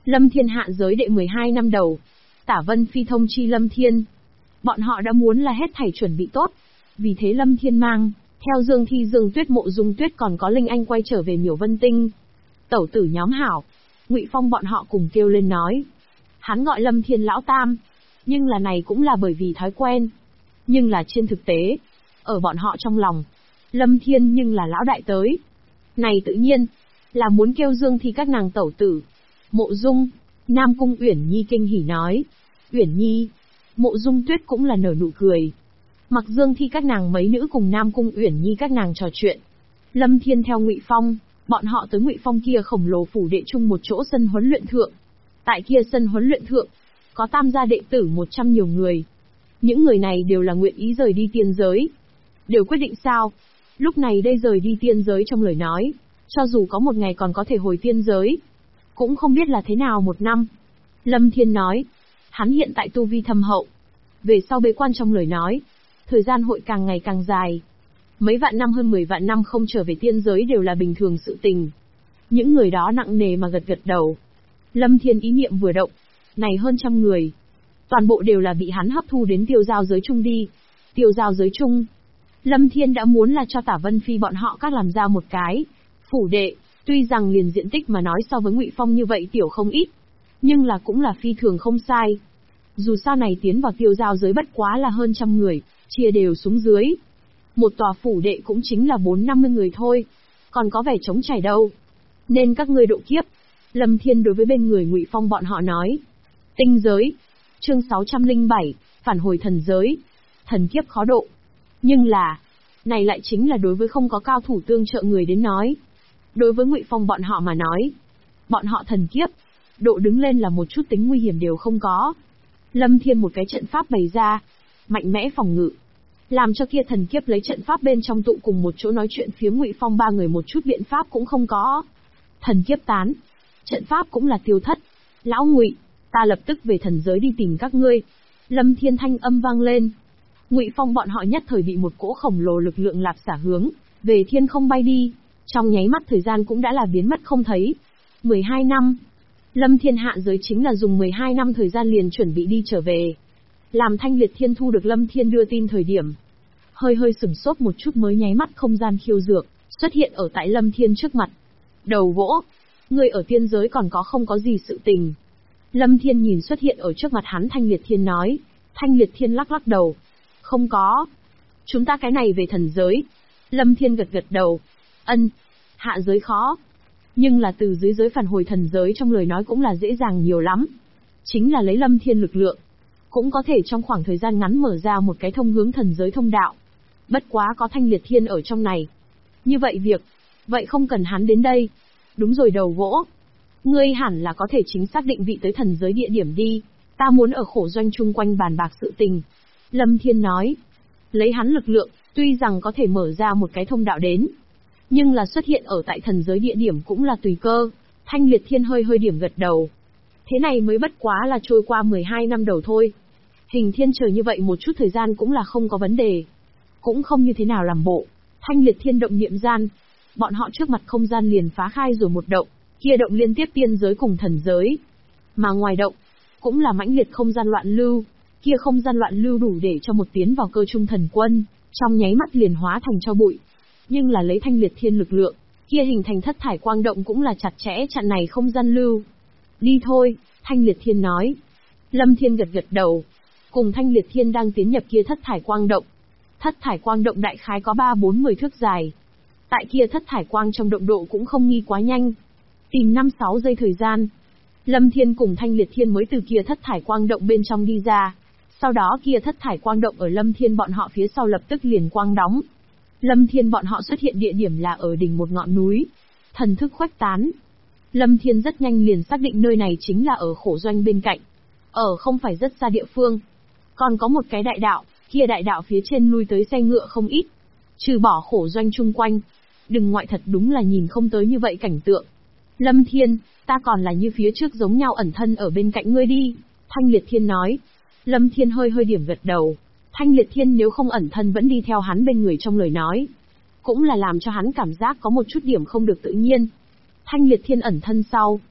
Lâm Thiên hạ giới đệ 12 năm đầu. Tả Vân Phi thông chi Lâm Thiên. Bọn họ đã muốn là hết thảy chuẩn bị tốt. Vì thế Lâm Thiên mang theo Dương Thi, Dương Tuyết, Mộ Dung Tuyết còn có Linh Anh quay trở về Miểu Vân Tinh. Tẩu tử nhóm hảo. Ngụy Phong bọn họ cùng kêu lên nói. Hắn gọi Lâm Thiên lão tam. Nhưng là này cũng là bởi vì thói quen. Nhưng là trên thực tế, ở bọn họ trong lòng, Lâm Thiên nhưng là lão đại tới. Này tự nhiên, là muốn kêu Dương Thi các nàng tẩu tử. Mộ Dung, Nam Cung Uyển Nhi kinh hỉ nói. Uyển Nhi, Mộ Dung Tuyết cũng là nở nụ cười. Mặc Dương Thi các nàng mấy nữ cùng Nam Cung Uyển Nhi các nàng trò chuyện. Lâm Thiên theo Ngụy Phong, bọn họ tới Ngụy Phong kia khổng lồ phủ đệ chung một chỗ sân huấn luyện thượng. Tại kia sân huấn luyện thượng, có tam gia đệ tử 100 nhiều người. Những người này đều là nguyện ý rời đi tiên giới. Đều quyết định sao? Lúc này đây rời đi tiên giới trong lời nói, cho dù có một ngày còn có thể hồi tiên giới, cũng không biết là thế nào một năm. Lâm Thiên nói, hắn hiện tại tu vi thâm hậu. Về sau bế quan trong lời nói, thời gian hội càng ngày càng dài. Mấy vạn năm hơn 10 vạn năm không trở về tiên giới đều là bình thường sự tình. Những người đó nặng nề mà gật gật đầu. Lâm Thiên ý niệm vừa động, này hơn trăm người. Toàn bộ đều là bị hắn hấp thu đến tiêu giao giới chung đi. Tiêu giao giới chung. Lâm Thiên đã muốn là cho Tả Vân Phi bọn họ các làm ra một cái phủ đệ, tuy rằng liền diện tích mà nói so với Ngụy Phong như vậy tiểu không ít, nhưng là cũng là phi thường không sai. Dù sao này tiến vào tiêu giao giới bất quá là hơn trăm người, chia đều xuống dưới. Một tòa phủ đệ cũng chính là 4-50 người thôi, còn có vẻ trống trải đâu. Nên các ngươi độ kiếp. Lâm Thiên đối với bên người Ngụy Phong bọn họ nói. Tinh giới. Chương 607, phản hồi thần giới. Thần kiếp khó độ. Nhưng là, này lại chính là đối với không có cao thủ tương trợ người đến nói. Đối với Ngụy Phong bọn họ mà nói, bọn họ thần kiếp, độ đứng lên là một chút tính nguy hiểm đều không có. Lâm Thiên một cái trận pháp bày ra, mạnh mẽ phòng ngự, làm cho kia thần kiếp lấy trận pháp bên trong tụ cùng một chỗ nói chuyện phía Ngụy Phong ba người một chút biện pháp cũng không có. Thần kiếp tán, trận pháp cũng là tiêu thất. Lão Ngụy, ta lập tức về thần giới đi tìm các ngươi. Lâm Thiên thanh âm vang lên. Ngụy Phong bọn họ nhất thời bị một cỗ khổng lồ lực lượng lạp xả hướng về thiên không bay đi, trong nháy mắt thời gian cũng đã là biến mất không thấy. 12 năm. Lâm Thiên hạ giới chính là dùng 12 năm thời gian liền chuẩn bị đi trở về. Làm Thanh Liệt Thiên thu được Lâm Thiên đưa tin thời điểm, hơi sửng sốt một chút mới nháy mắt không gian khiêu dược xuất hiện ở tại Lâm Thiên trước mặt. Đầu vỗ, ngươi ở tiên giới còn có không có gì sự tình. Lâm Thiên nhìn xuất hiện ở trước mặt hắn Thanh Liệt Thiên nói. Thanh Liệt Thiên lắc lắc đầu. Không có. Chúng ta cái này về thần giới. Lâm Thiên gật gật đầu. Ân, hạ giới khó. Nhưng là từ dưới giới phản hồi thần giới trong lời nói cũng là dễ dàng nhiều lắm. Chính là lấy Lâm Thiên lực lượng, cũng có thể trong khoảng thời gian ngắn mở ra một cái thông hướng thần giới thông đạo. Bất quá có Thanh Liệt Thiên ở trong này. Như vậy vậy không cần hắn đến đây. Đúng rồi đầu gỗ. Ngươi hẳn là có thể chính xác định vị tới thần giới địa điểm đi. Ta muốn ở khổ doanh chung quanh bàn bạc sự tình. Lâm Thiên nói. Lấy hắn lực lượng, tuy rằng có thể mở ra một cái thông đạo đến, nhưng là xuất hiện ở tại thần giới địa điểm cũng là tùy cơ. Thanh Liệt Thiên hơi điểm gật đầu. Thế này mới bất quá là trôi qua 12 năm đầu thôi. Hình Thiên chờ như vậy một chút thời gian cũng là không có vấn đề. Cũng không như thế nào làm bộ. Thanh Liệt Thiên động niệm gian. Bọn họ trước mặt không gian liền phá khai rồi một động. Kia động liên tiếp tiên giới cùng thần giới. Mà ngoài động, cũng là mãnh liệt không gian loạn lưu. Kia không gian loạn lưu đủ để cho một tiến vào cơ trung thần quân, trong nháy mắt liền hóa thành cho bụi. Nhưng là lấy Thanh Liệt Thiên lực lượng, kia hình thành thất thải quang động cũng là chặt chẽ chặn này không gian lưu. Đi thôi, Thanh Liệt Thiên nói. Lâm Thiên gật gật đầu. Cùng Thanh Liệt Thiên đang tiến nhập kia thất thải quang động. Thất thải quang động đại khái có 3-4-10 thước dài. Tại kia thất thải quang trong động độ cũng không nghi quá nhanh. Tìm 5-6 giây thời gian, Lâm Thiên cùng Thanh Liệt Thiên mới từ kia thất thải quang động bên trong đi ra. Sau đó kia thất thải quang động ở Lâm Thiên bọn họ phía sau lập tức liền quang đóng. Lâm Thiên bọn họ xuất hiện địa điểm là ở đỉnh một ngọn núi. Thần thức khuếch tán. Lâm Thiên rất nhanh liền xác định nơi này chính là ở khổ doanh bên cạnh. Ở không phải rất xa địa phương. Còn có một cái đại đạo, kia đại đạo phía trên lui tới xe ngựa không ít. Trừ bỏ khổ doanh chung quanh. Đừng ngoại thật đúng là nhìn không tới như vậy cảnh tượng. Lâm Thiên, ta còn là như phía trước giống nhau ẩn thân ở bên cạnh ngươi đi. Thanh Liệt Thiên nói. Lâm Thiên hơi điểm gật đầu. Thanh Liệt Thiên nếu không ẩn thân vẫn đi theo hắn bên người trong lời nói, cũng là làm cho hắn cảm giác có một chút điểm không được tự nhiên. Thanh Liệt Thiên ẩn thân sau,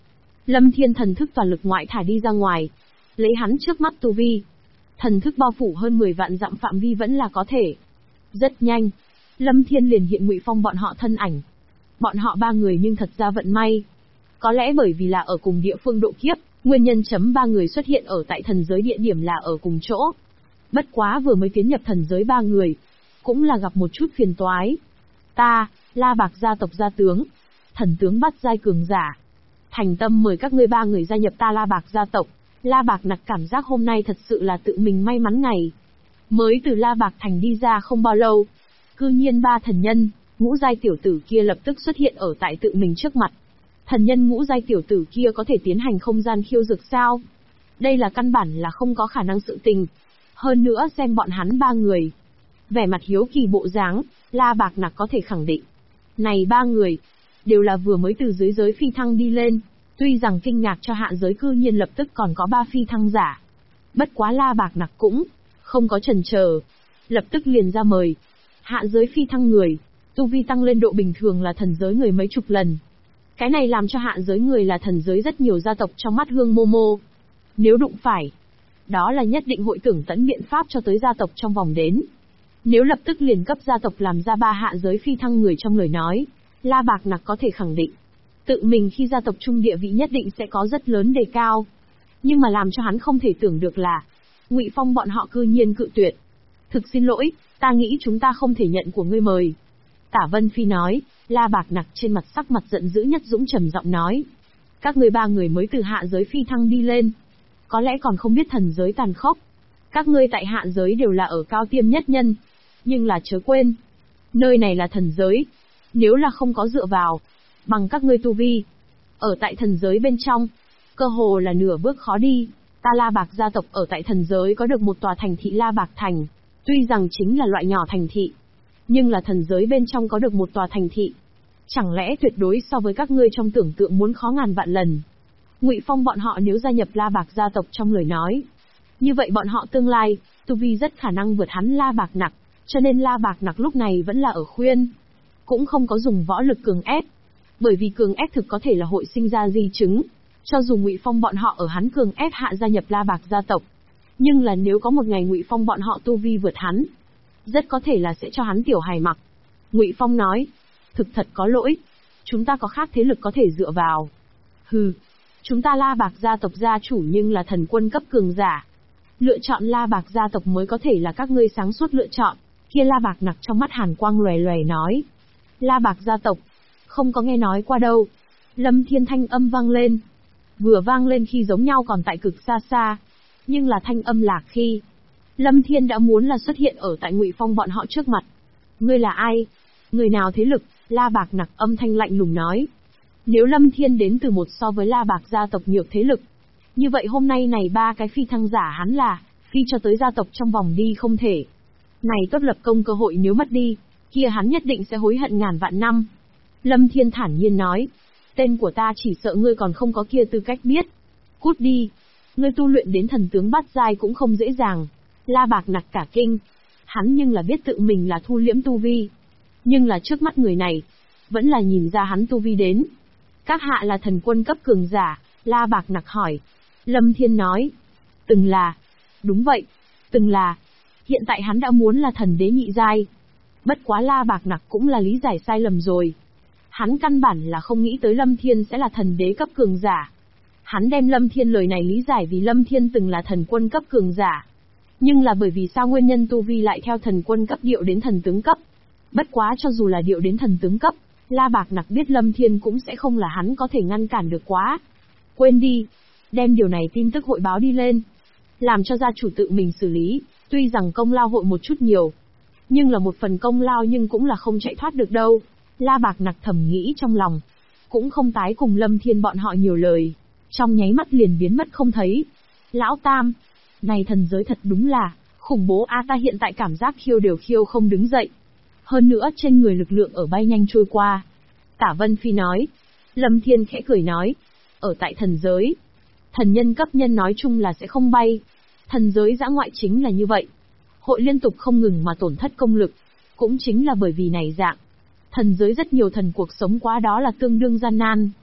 Lâm Thiên thần thức toàn lực ngoại thả đi ra ngoài. Lấy hắn trước mắt tu vi. Thần thức bao phủ hơn 10 vạn dặm phạm vi vẫn là có thể. Rất nhanh. Lâm Thiên liền hiện Ngụy Phong bọn họ thân ảnh. Bọn họ 3 người nhưng thật ra vận may. Có lẽ bởi vì là ở cùng địa phương độ kiếp, nguyên nhân chấm 3 người xuất hiện ở tại thần giới địa điểm là ở cùng chỗ. Bất quá vừa mới tiến nhập thần giới 3 người, cũng là gặp một chút phiền toái. Ta, La Bạc gia tộc gia tướng, thần tướng bắt giai cường giả. Thành tâm mời các ngươi 3 người gia nhập ta La Bạc gia tộc. La Bạc nặc cảm giác hôm nay thật sự là tự mình may mắn ngày. Mới từ La Bạc thành đi ra không bao lâu, cư nhiên 3 thần nhân, ngũ giai tiểu tử kia lập tức xuất hiện ở tại tự mình trước mặt. Thần nhân ngũ giai tiểu tử kia có thể tiến hành không gian khiêu dược sao? Đây là căn bản là không có khả năng sự tình. Hơn nữa xem bọn hắn 3 người. Vẻ mặt hiếu kỳ bộ dáng, La Bạc nặc có thể khẳng định. Này 3 người, đều là vừa mới từ dưới giới phi thăng đi lên. Tuy rằng kinh ngạc cho hạ giới cư nhiên lập tức còn có 3 phi thăng giả. Bất quá La Bạc nặc cũng không có chần chờ, lập tức liền ra mời. Hạ giới phi thăng người, tu vi tăng lên độ bình thường là thần giới người mấy chục lần. Cái này làm cho hạ giới người là thần giới rất nhiều gia tộc trong mắt Hương Momo. Nếu đụng phải, đó là nhất định hội tưởng tận biện pháp cho tới gia tộc trong vòng đến. Nếu lập tức liền cấp gia tộc làm ra 3 hạ giới phi thăng người trong lời nói, La Bạc nặc có thể khẳng định. Tự mình khi gia tộc trung địa vị nhất định sẽ có rất lớn đề cao. Nhưng mà làm cho hắn không thể tưởng được là, Ngụy Phong bọn họ cư nhiên cự tuyệt. Thực xin lỗi, ta nghĩ chúng ta không thể nhận của ngươi mời. Tả Vân Phi nói, La Bạc nặc trên mặt sắc mặt giận dữ nhất dũng trầm giọng nói. Các ngươi 3 người mới từ hạ giới phi thăng đi lên. Có lẽ còn không biết thần giới tàn khốc. Các ngươi tại hạ giới đều là ở cao tiêm nhất nhân. Nhưng là chớ quên. Nơi này là thần giới. Nếu là không có dựa vào, bằng các ngươi tu vi. Ở tại thần giới bên trong, cơ hồ là nửa bước khó đi. Ta La Bạc gia tộc ở tại thần giới có được một tòa thành thị La Bạc Thành. Tuy rằng chính là loại nhỏ thành thị, nhưng là thần giới bên trong có được một tòa thành thị. Chẳng lẽ tuyệt đối so với các ngươi trong tưởng tượng muốn khó ngàn vạn lần. Ngụy Phong bọn họ nếu gia nhập La Bạc gia tộc trong lời nói, như vậy bọn họ tương lai, tu vi rất khả năng vượt hắn La Bạc nặc, cho nên La Bạc nặc lúc này vẫn là ở khuyên. Cũng không có dùng võ lực cường ép. Bởi vì cường ép thực có thể là hội sinh ra di chứng. Cho dù Ngụy Phong bọn họ ở hắn cường ép hạ gia nhập La Bạc gia tộc, nhưng là nếu có một ngày Ngụy Phong bọn họ tu vi vượt hắn, rất có thể là sẽ cho hắn tiểu hài mặc. Ngụy Phong nói, thực thật có lỗi, chúng ta có khác thế lực có thể dựa vào. Hừ, chúng ta La Bạc gia tộc gia chủ nhưng là thần quân cấp cường giả. Lựa chọn La Bạc gia tộc mới có thể là các ngươi sáng suốt lựa chọn. Kia La Bạc nặc trong mắt hàn quang lòe lòe nói. La Bạc gia tộc, không có nghe nói qua đâu. Lâm Thiên thanh âm vang lên. Vừa vang lên khi giống nhau còn tại cực xa xa. Nhưng là thanh âm lạc khi Lâm Thiên đã muốn là xuất hiện ở tại Ngụy Phong bọn họ trước mặt. Ngươi là ai? Người nào thế lực? La Bạc nặc âm thanh lạnh lùng nói. Nếu Lâm Thiên đến từ một so với La Bạc gia tộc nhiều thế lực, như vậy hôm nay này 3 cái phi thăng giả hắn là phi cho tới gia tộc trong vòng đi không thể. Này tốt lập công cơ hội nếu mất đi, kia hắn nhất định sẽ hối hận ngàn vạn năm. Lâm Thiên thản nhiên nói, tên của ta chỉ sợ ngươi còn không có kia tư cách biết. Cút đi, ngươi tu luyện đến thần tướng bát giai cũng không dễ dàng. La Bạc nặc cả kinh, hắn nhưng là biết tự mình là thu liễm tu vi. Nhưng là trước mắt người này, vẫn là nhìn ra hắn tu vi đến. Các hạ là thần quân cấp cường giả, La Bạc nặc hỏi. Lâm Thiên nói, từng là. Đúng vậy, từng là. Hiện tại hắn đã muốn là thần đế nhị giai. Bất quá La Bạc nặc cũng là lý giải sai lầm rồi. Hắn căn bản là không nghĩ tới Lâm Thiên sẽ là thần đế cấp cường giả. Hắn đem Lâm Thiên lời này lý giải vì Lâm Thiên từng là thần quân cấp cường giả. Nhưng là bởi vì sao nguyên nhân tu vi lại theo thần quân cấp điệu đến thần tướng cấp. Bất quá cho dù là điệu đến thần tướng cấp, La Bạc nặc biết Lâm Thiên cũng sẽ không là hắn có thể ngăn cản được quá. Quên đi, đem điều này tin tức hội báo đi lên. Làm cho gia chủ tự mình xử lý, tuy rằng công lao hội một chút nhiều. Nhưng là một phần công lao nhưng cũng là không chạy thoát được đâu. La Bạc nặc thầm nghĩ trong lòng. Cũng không tái cùng Lâm Thiên bọn họ nhiều lời. Trong nháy mắt liền biến mất không thấy. Lão Tam, này thần giới thật đúng là khủng bố a, ta hiện tại cảm giác khiêu đều khiêu không đứng dậy. Hơn nữa trên người lực lượng ở bay nhanh trôi qua. Tả Vân Phi nói. Lâm Thiên khẽ cười nói. Ở tại thần giới, thần nhân cấp nhân nói chung là sẽ không bay. Thần giới dã ngoại chính là như vậy. Hội liên tục không ngừng mà tổn thất công lực. Cũng chính là bởi vì này dạng. Thần giới rất nhiều thần cuộc sống quá đó là tương đương gian nan.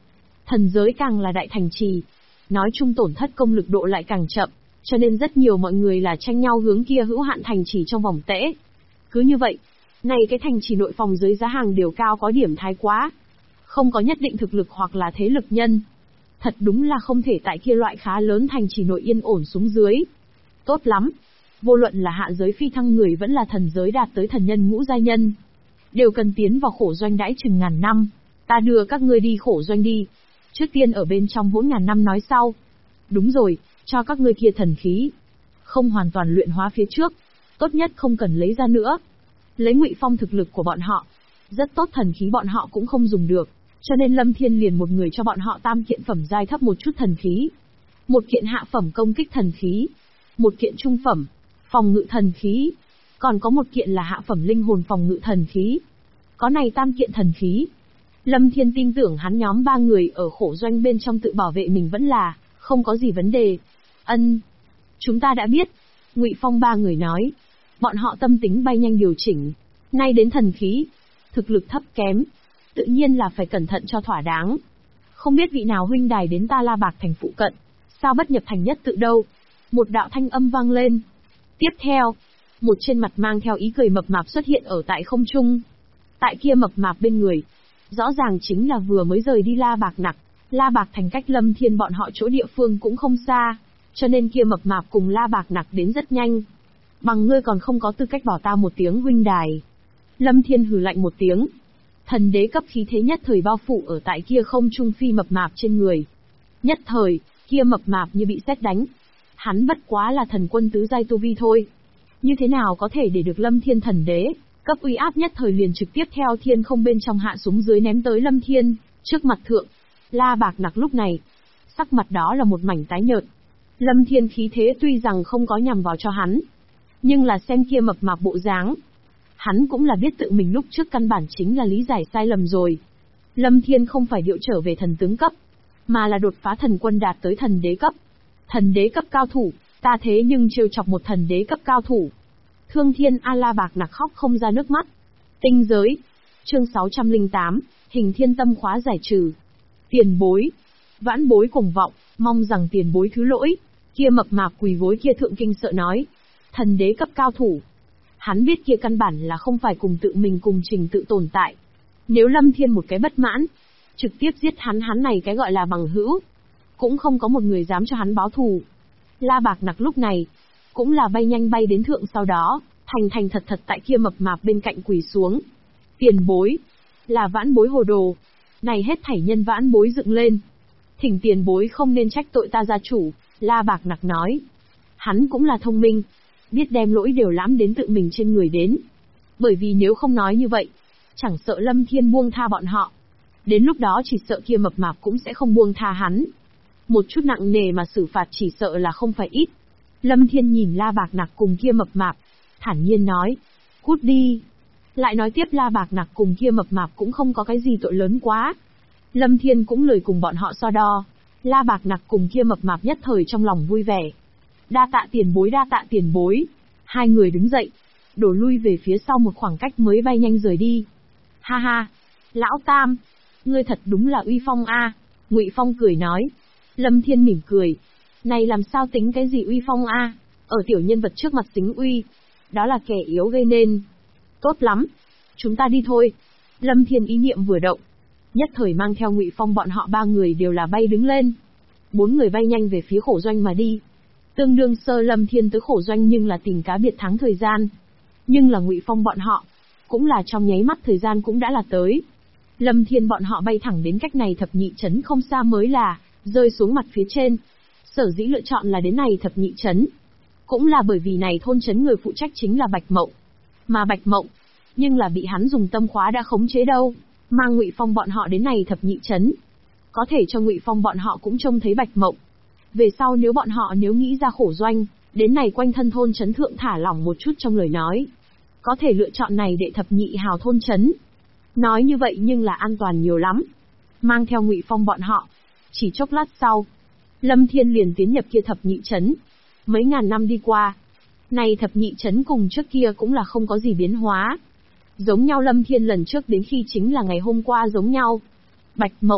Thần giới càng là đại thành trì, nói chung tổn thất công lực độ lại càng chậm, cho nên rất nhiều mọi người là tranh nhau hướng kia hữu hạn thành trì trong vòng tễ. Cứ như vậy, này cái thành trì nội phòng dưới giá hàng đều cao có điểm thái quá. Không có nhất định thực lực hoặc là thế lực nhân. Thật đúng là không thể tại kia loại khá lớn thành trì nội yên ổn xuống dưới. Tốt lắm. Vô luận là hạ giới phi thăng người vẫn là thần giới đạt tới thần nhân ngũ giai nhân. Đều cần tiến vào khổ doanh đãi chừng ngàn năm. Ta đưa các ngươi đi khổ doanh đi. Trước tiên ở bên trong hỗn ngàn năm nói sau. Đúng rồi, cho các ngươi kia thần khí. Không hoàn toàn luyện hóa phía trước. Tốt nhất không cần lấy ra nữa. Lấy Ngụy Phong thực lực của bọn họ. Rất tốt thần khí bọn họ cũng không dùng được. Cho nên Lâm Thiên liền một người cho bọn họ tam kiện phẩm giai thấp một chút thần khí. Một kiện hạ phẩm công kích thần khí. Một kiện trung phẩm, phòng ngự thần khí. Còn có một kiện là hạ phẩm linh hồn phòng ngự thần khí. Có này tam kiện thần khí. Lâm Thiên tin tưởng hắn nhóm ba người ở khổ doanh bên trong tự bảo vệ mình vẫn là không có gì vấn đề. Ân, chúng ta đã biết. Ngụy Phong ba người nói. Bọn họ tâm tính bay nhanh điều chỉnh. Nay đến thần khí, thực lực thấp kém, tự nhiên là phải cẩn thận cho thỏa đáng. Không biết vị nào huynh đài đến ta La Bạc thành phụ cận, sao bất nhập thành nhất tự đâu? Một đạo thanh âm vang lên. Tiếp theo, một trên mặt mang theo ý cười mập mạp xuất hiện ở tại không trung. Tại kia mập mạp bên người, rõ ràng chính là vừa mới rời đi La Bạc Nặc. La Bạc thành cách Lâm Thiên bọn họ chỗ địa phương cũng không xa, cho nên kia mập mạp cùng La Bạc Nặc đến rất nhanh. Bằng ngươi còn không có tư cách bảo ta một tiếng huynh đài. Lâm Thiên hừ lạnh một tiếng. Thần đế cấp khí thế nhất thời bao phủ ở tại kia không trung phi mập mạp trên người. Nhất thời, kia mập mạp như bị sét đánh. Hắn bất quá là thần quân tứ giai tu vi thôi. Như thế nào có thể để được Lâm Thiên thần đế, cấp uy áp nhất thời liền trực tiếp theo thiên không bên trong hạ xuống dưới ném tới Lâm Thiên, trước mặt thượng. La Bạc Nặc lúc này, sắc mặt đó là một mảnh tái nhợt. Lâm Thiên khí thế tuy rằng không có nhằm vào cho hắn, nhưng là xem kia mập mạp bộ dáng, hắn cũng là biết tự mình lúc trước căn bản chính là lý giải sai lầm rồi. Lâm Thiên không phải điệu trở về thần tướng cấp, mà là đột phá thần quân đạt tới thần đế cấp. Thần đế cấp cao thủ, ta thế nhưng trêu chọc một thần đế cấp cao thủ. Thương Thiên La Bạc Nặc khóc không ra nước mắt. Tinh giới, chương 608, Hình Thiên Tâm khóa giải trừ. Tiền bối, vãn bối cuồng vọng, mong rằng tiền bối thứ lỗi. Kia mập mạp quỳ gối kia thượng kinh sợ nói. Thần đế cấp cao thủ. Hắn biết kia căn bản là không phải cùng tự mình cùng trình tự tồn tại. Nếu Lâm Thiên một cái bất mãn, trực tiếp giết hắn này cái gọi là bằng hữu, cũng không có một người dám cho hắn báo thù. La Bạc Nặc lúc này, cũng là bay nhanh bay đến thượng sau đó, thành thật tại kia mập mạp bên cạnh quỳ xuống. Tiền bối, là vãn bối hồ đồ, này hết thảy nhân vãn bối dựng lên. Thỉnh tiền bối không nên trách tội ta gia chủ, La Bạc Nặc nói. Hắn cũng là thông minh, biết đem lỗi đều lãm đến tự mình trên người đến. Bởi vì nếu không nói như vậy, chẳng sợ Lâm Thiên buông tha bọn họ. Đến lúc đó chỉ sợ kia mập mạp cũng sẽ không buông tha hắn. Một chút nặng nề mà xử phạt chỉ sợ là không phải ít. Lâm Thiên nhìn La Bạc Nặc cùng kia mập mạp, thản nhiên nói, cút đi. Lại nói tiếp La Bạc Nặc cùng kia mập mạp cũng không có cái gì tội lớn quá. Lâm Thiên cũng lười cùng bọn họ so đo. La Bạc Nặc cùng kia mập mạp nhất thời trong lòng vui vẻ. Đa tạ tiền bối, đa tạ tiền bối. Hai người đứng dậy, đổ lui về phía sau một khoảng cách mới bay nhanh rời đi. Ha ha, lão Tam, ngươi thật đúng là uy phong a. Ngụy Phong cười nói. Lâm Thiên mỉm cười. Này làm sao tính cái gì uy phong a? Ở tiểu nhân vật trước mặt tính uy, đó là kẻ yếu gây nên. Tốt lắm, chúng ta đi thôi. Lâm Thiên ý niệm vừa động, nhất thời mang theo Ngụy Phong bọn họ ba người đều là bay đứng lên. Bốn người bay nhanh về phía khổ doanh mà đi. Tương đương sơ Lâm Thiên tới khổ doanh nhưng là tìm cá biệt thắng thời gian. Nhưng là Ngụy Phong bọn họ, cũng là trong nháy mắt thời gian cũng đã là tới. Lâm Thiên bọn họ bay thẳng đến cách này thập nhị trấn không xa mới là rơi xuống mặt phía trên. Sở dĩ lựa chọn là đến này thập nhị trấn, cũng là bởi vì này thôn trấn người phụ trách chính là Bạch Mộng. Mà Bạch Mộng, nhưng là bị hắn dùng tâm khóa đã khống chế đâu, mang Ngụy Phong bọn họ đến này thập nhị trấn. Có thể cho Ngụy Phong bọn họ cũng trông thấy Bạch Mộng. Về sau nếu bọn họ nghĩ ra khổ doanh, đến này quanh thân thôn trấn thượng thả lỏng một chút trong lời nói, có thể lựa chọn này để thập nhị hào thôn trấn. Nói như vậy nhưng là an toàn nhiều lắm. Mang theo Ngụy Phong bọn họ, chỉ chốc lát sau, Lâm Thiên liền tiến nhập kia thập nhị trấn. Mấy ngàn năm đi qua, này thập nhị trấn cùng trước kia cũng là không có gì biến hóa. Giống nhau Lâm Thiên lần trước đến khi chính là ngày hôm qua giống nhau. Bạch Mộng,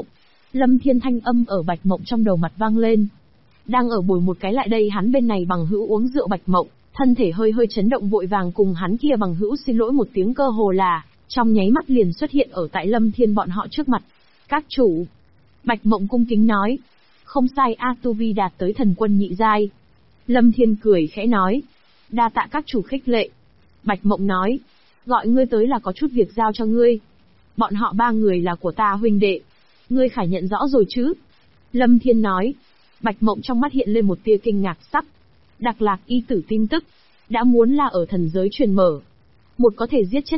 Lâm Thiên thanh âm ở Bạch Mộng trong đầu mặt vang lên. Đang ở bồi một cái lại đây hắn bên này bằng hữu uống rượu Bạch Mộng, thân thể hơi hơi chấn động vội vàng cùng hắn kia bằng hữu xin lỗi một tiếng cơ hồ là, trong nháy mắt liền xuất hiện ở tại Lâm Thiên bọn họ trước mặt. Các chủ. Bạch Mộng cung kính nói. Không sai A tu vi đạt tới thần quân nhị giai. Lâm Thiên cười khẽ nói. Đa tạ các chủ khích lệ. Bạch Mộng nói. Gọi ngươi tới là có chút việc giao cho ngươi. Bọn họ 3 người là của ta huynh đệ. Ngươi phải nhận rõ rồi chứ? Lâm Thiên nói. Bạch Mộng trong mắt hiện lên một tia kinh ngạc sắc. Đặc Lạc y tử tin tức. Đã muốn là ở thần giới truyền mở. Một có thể giết chết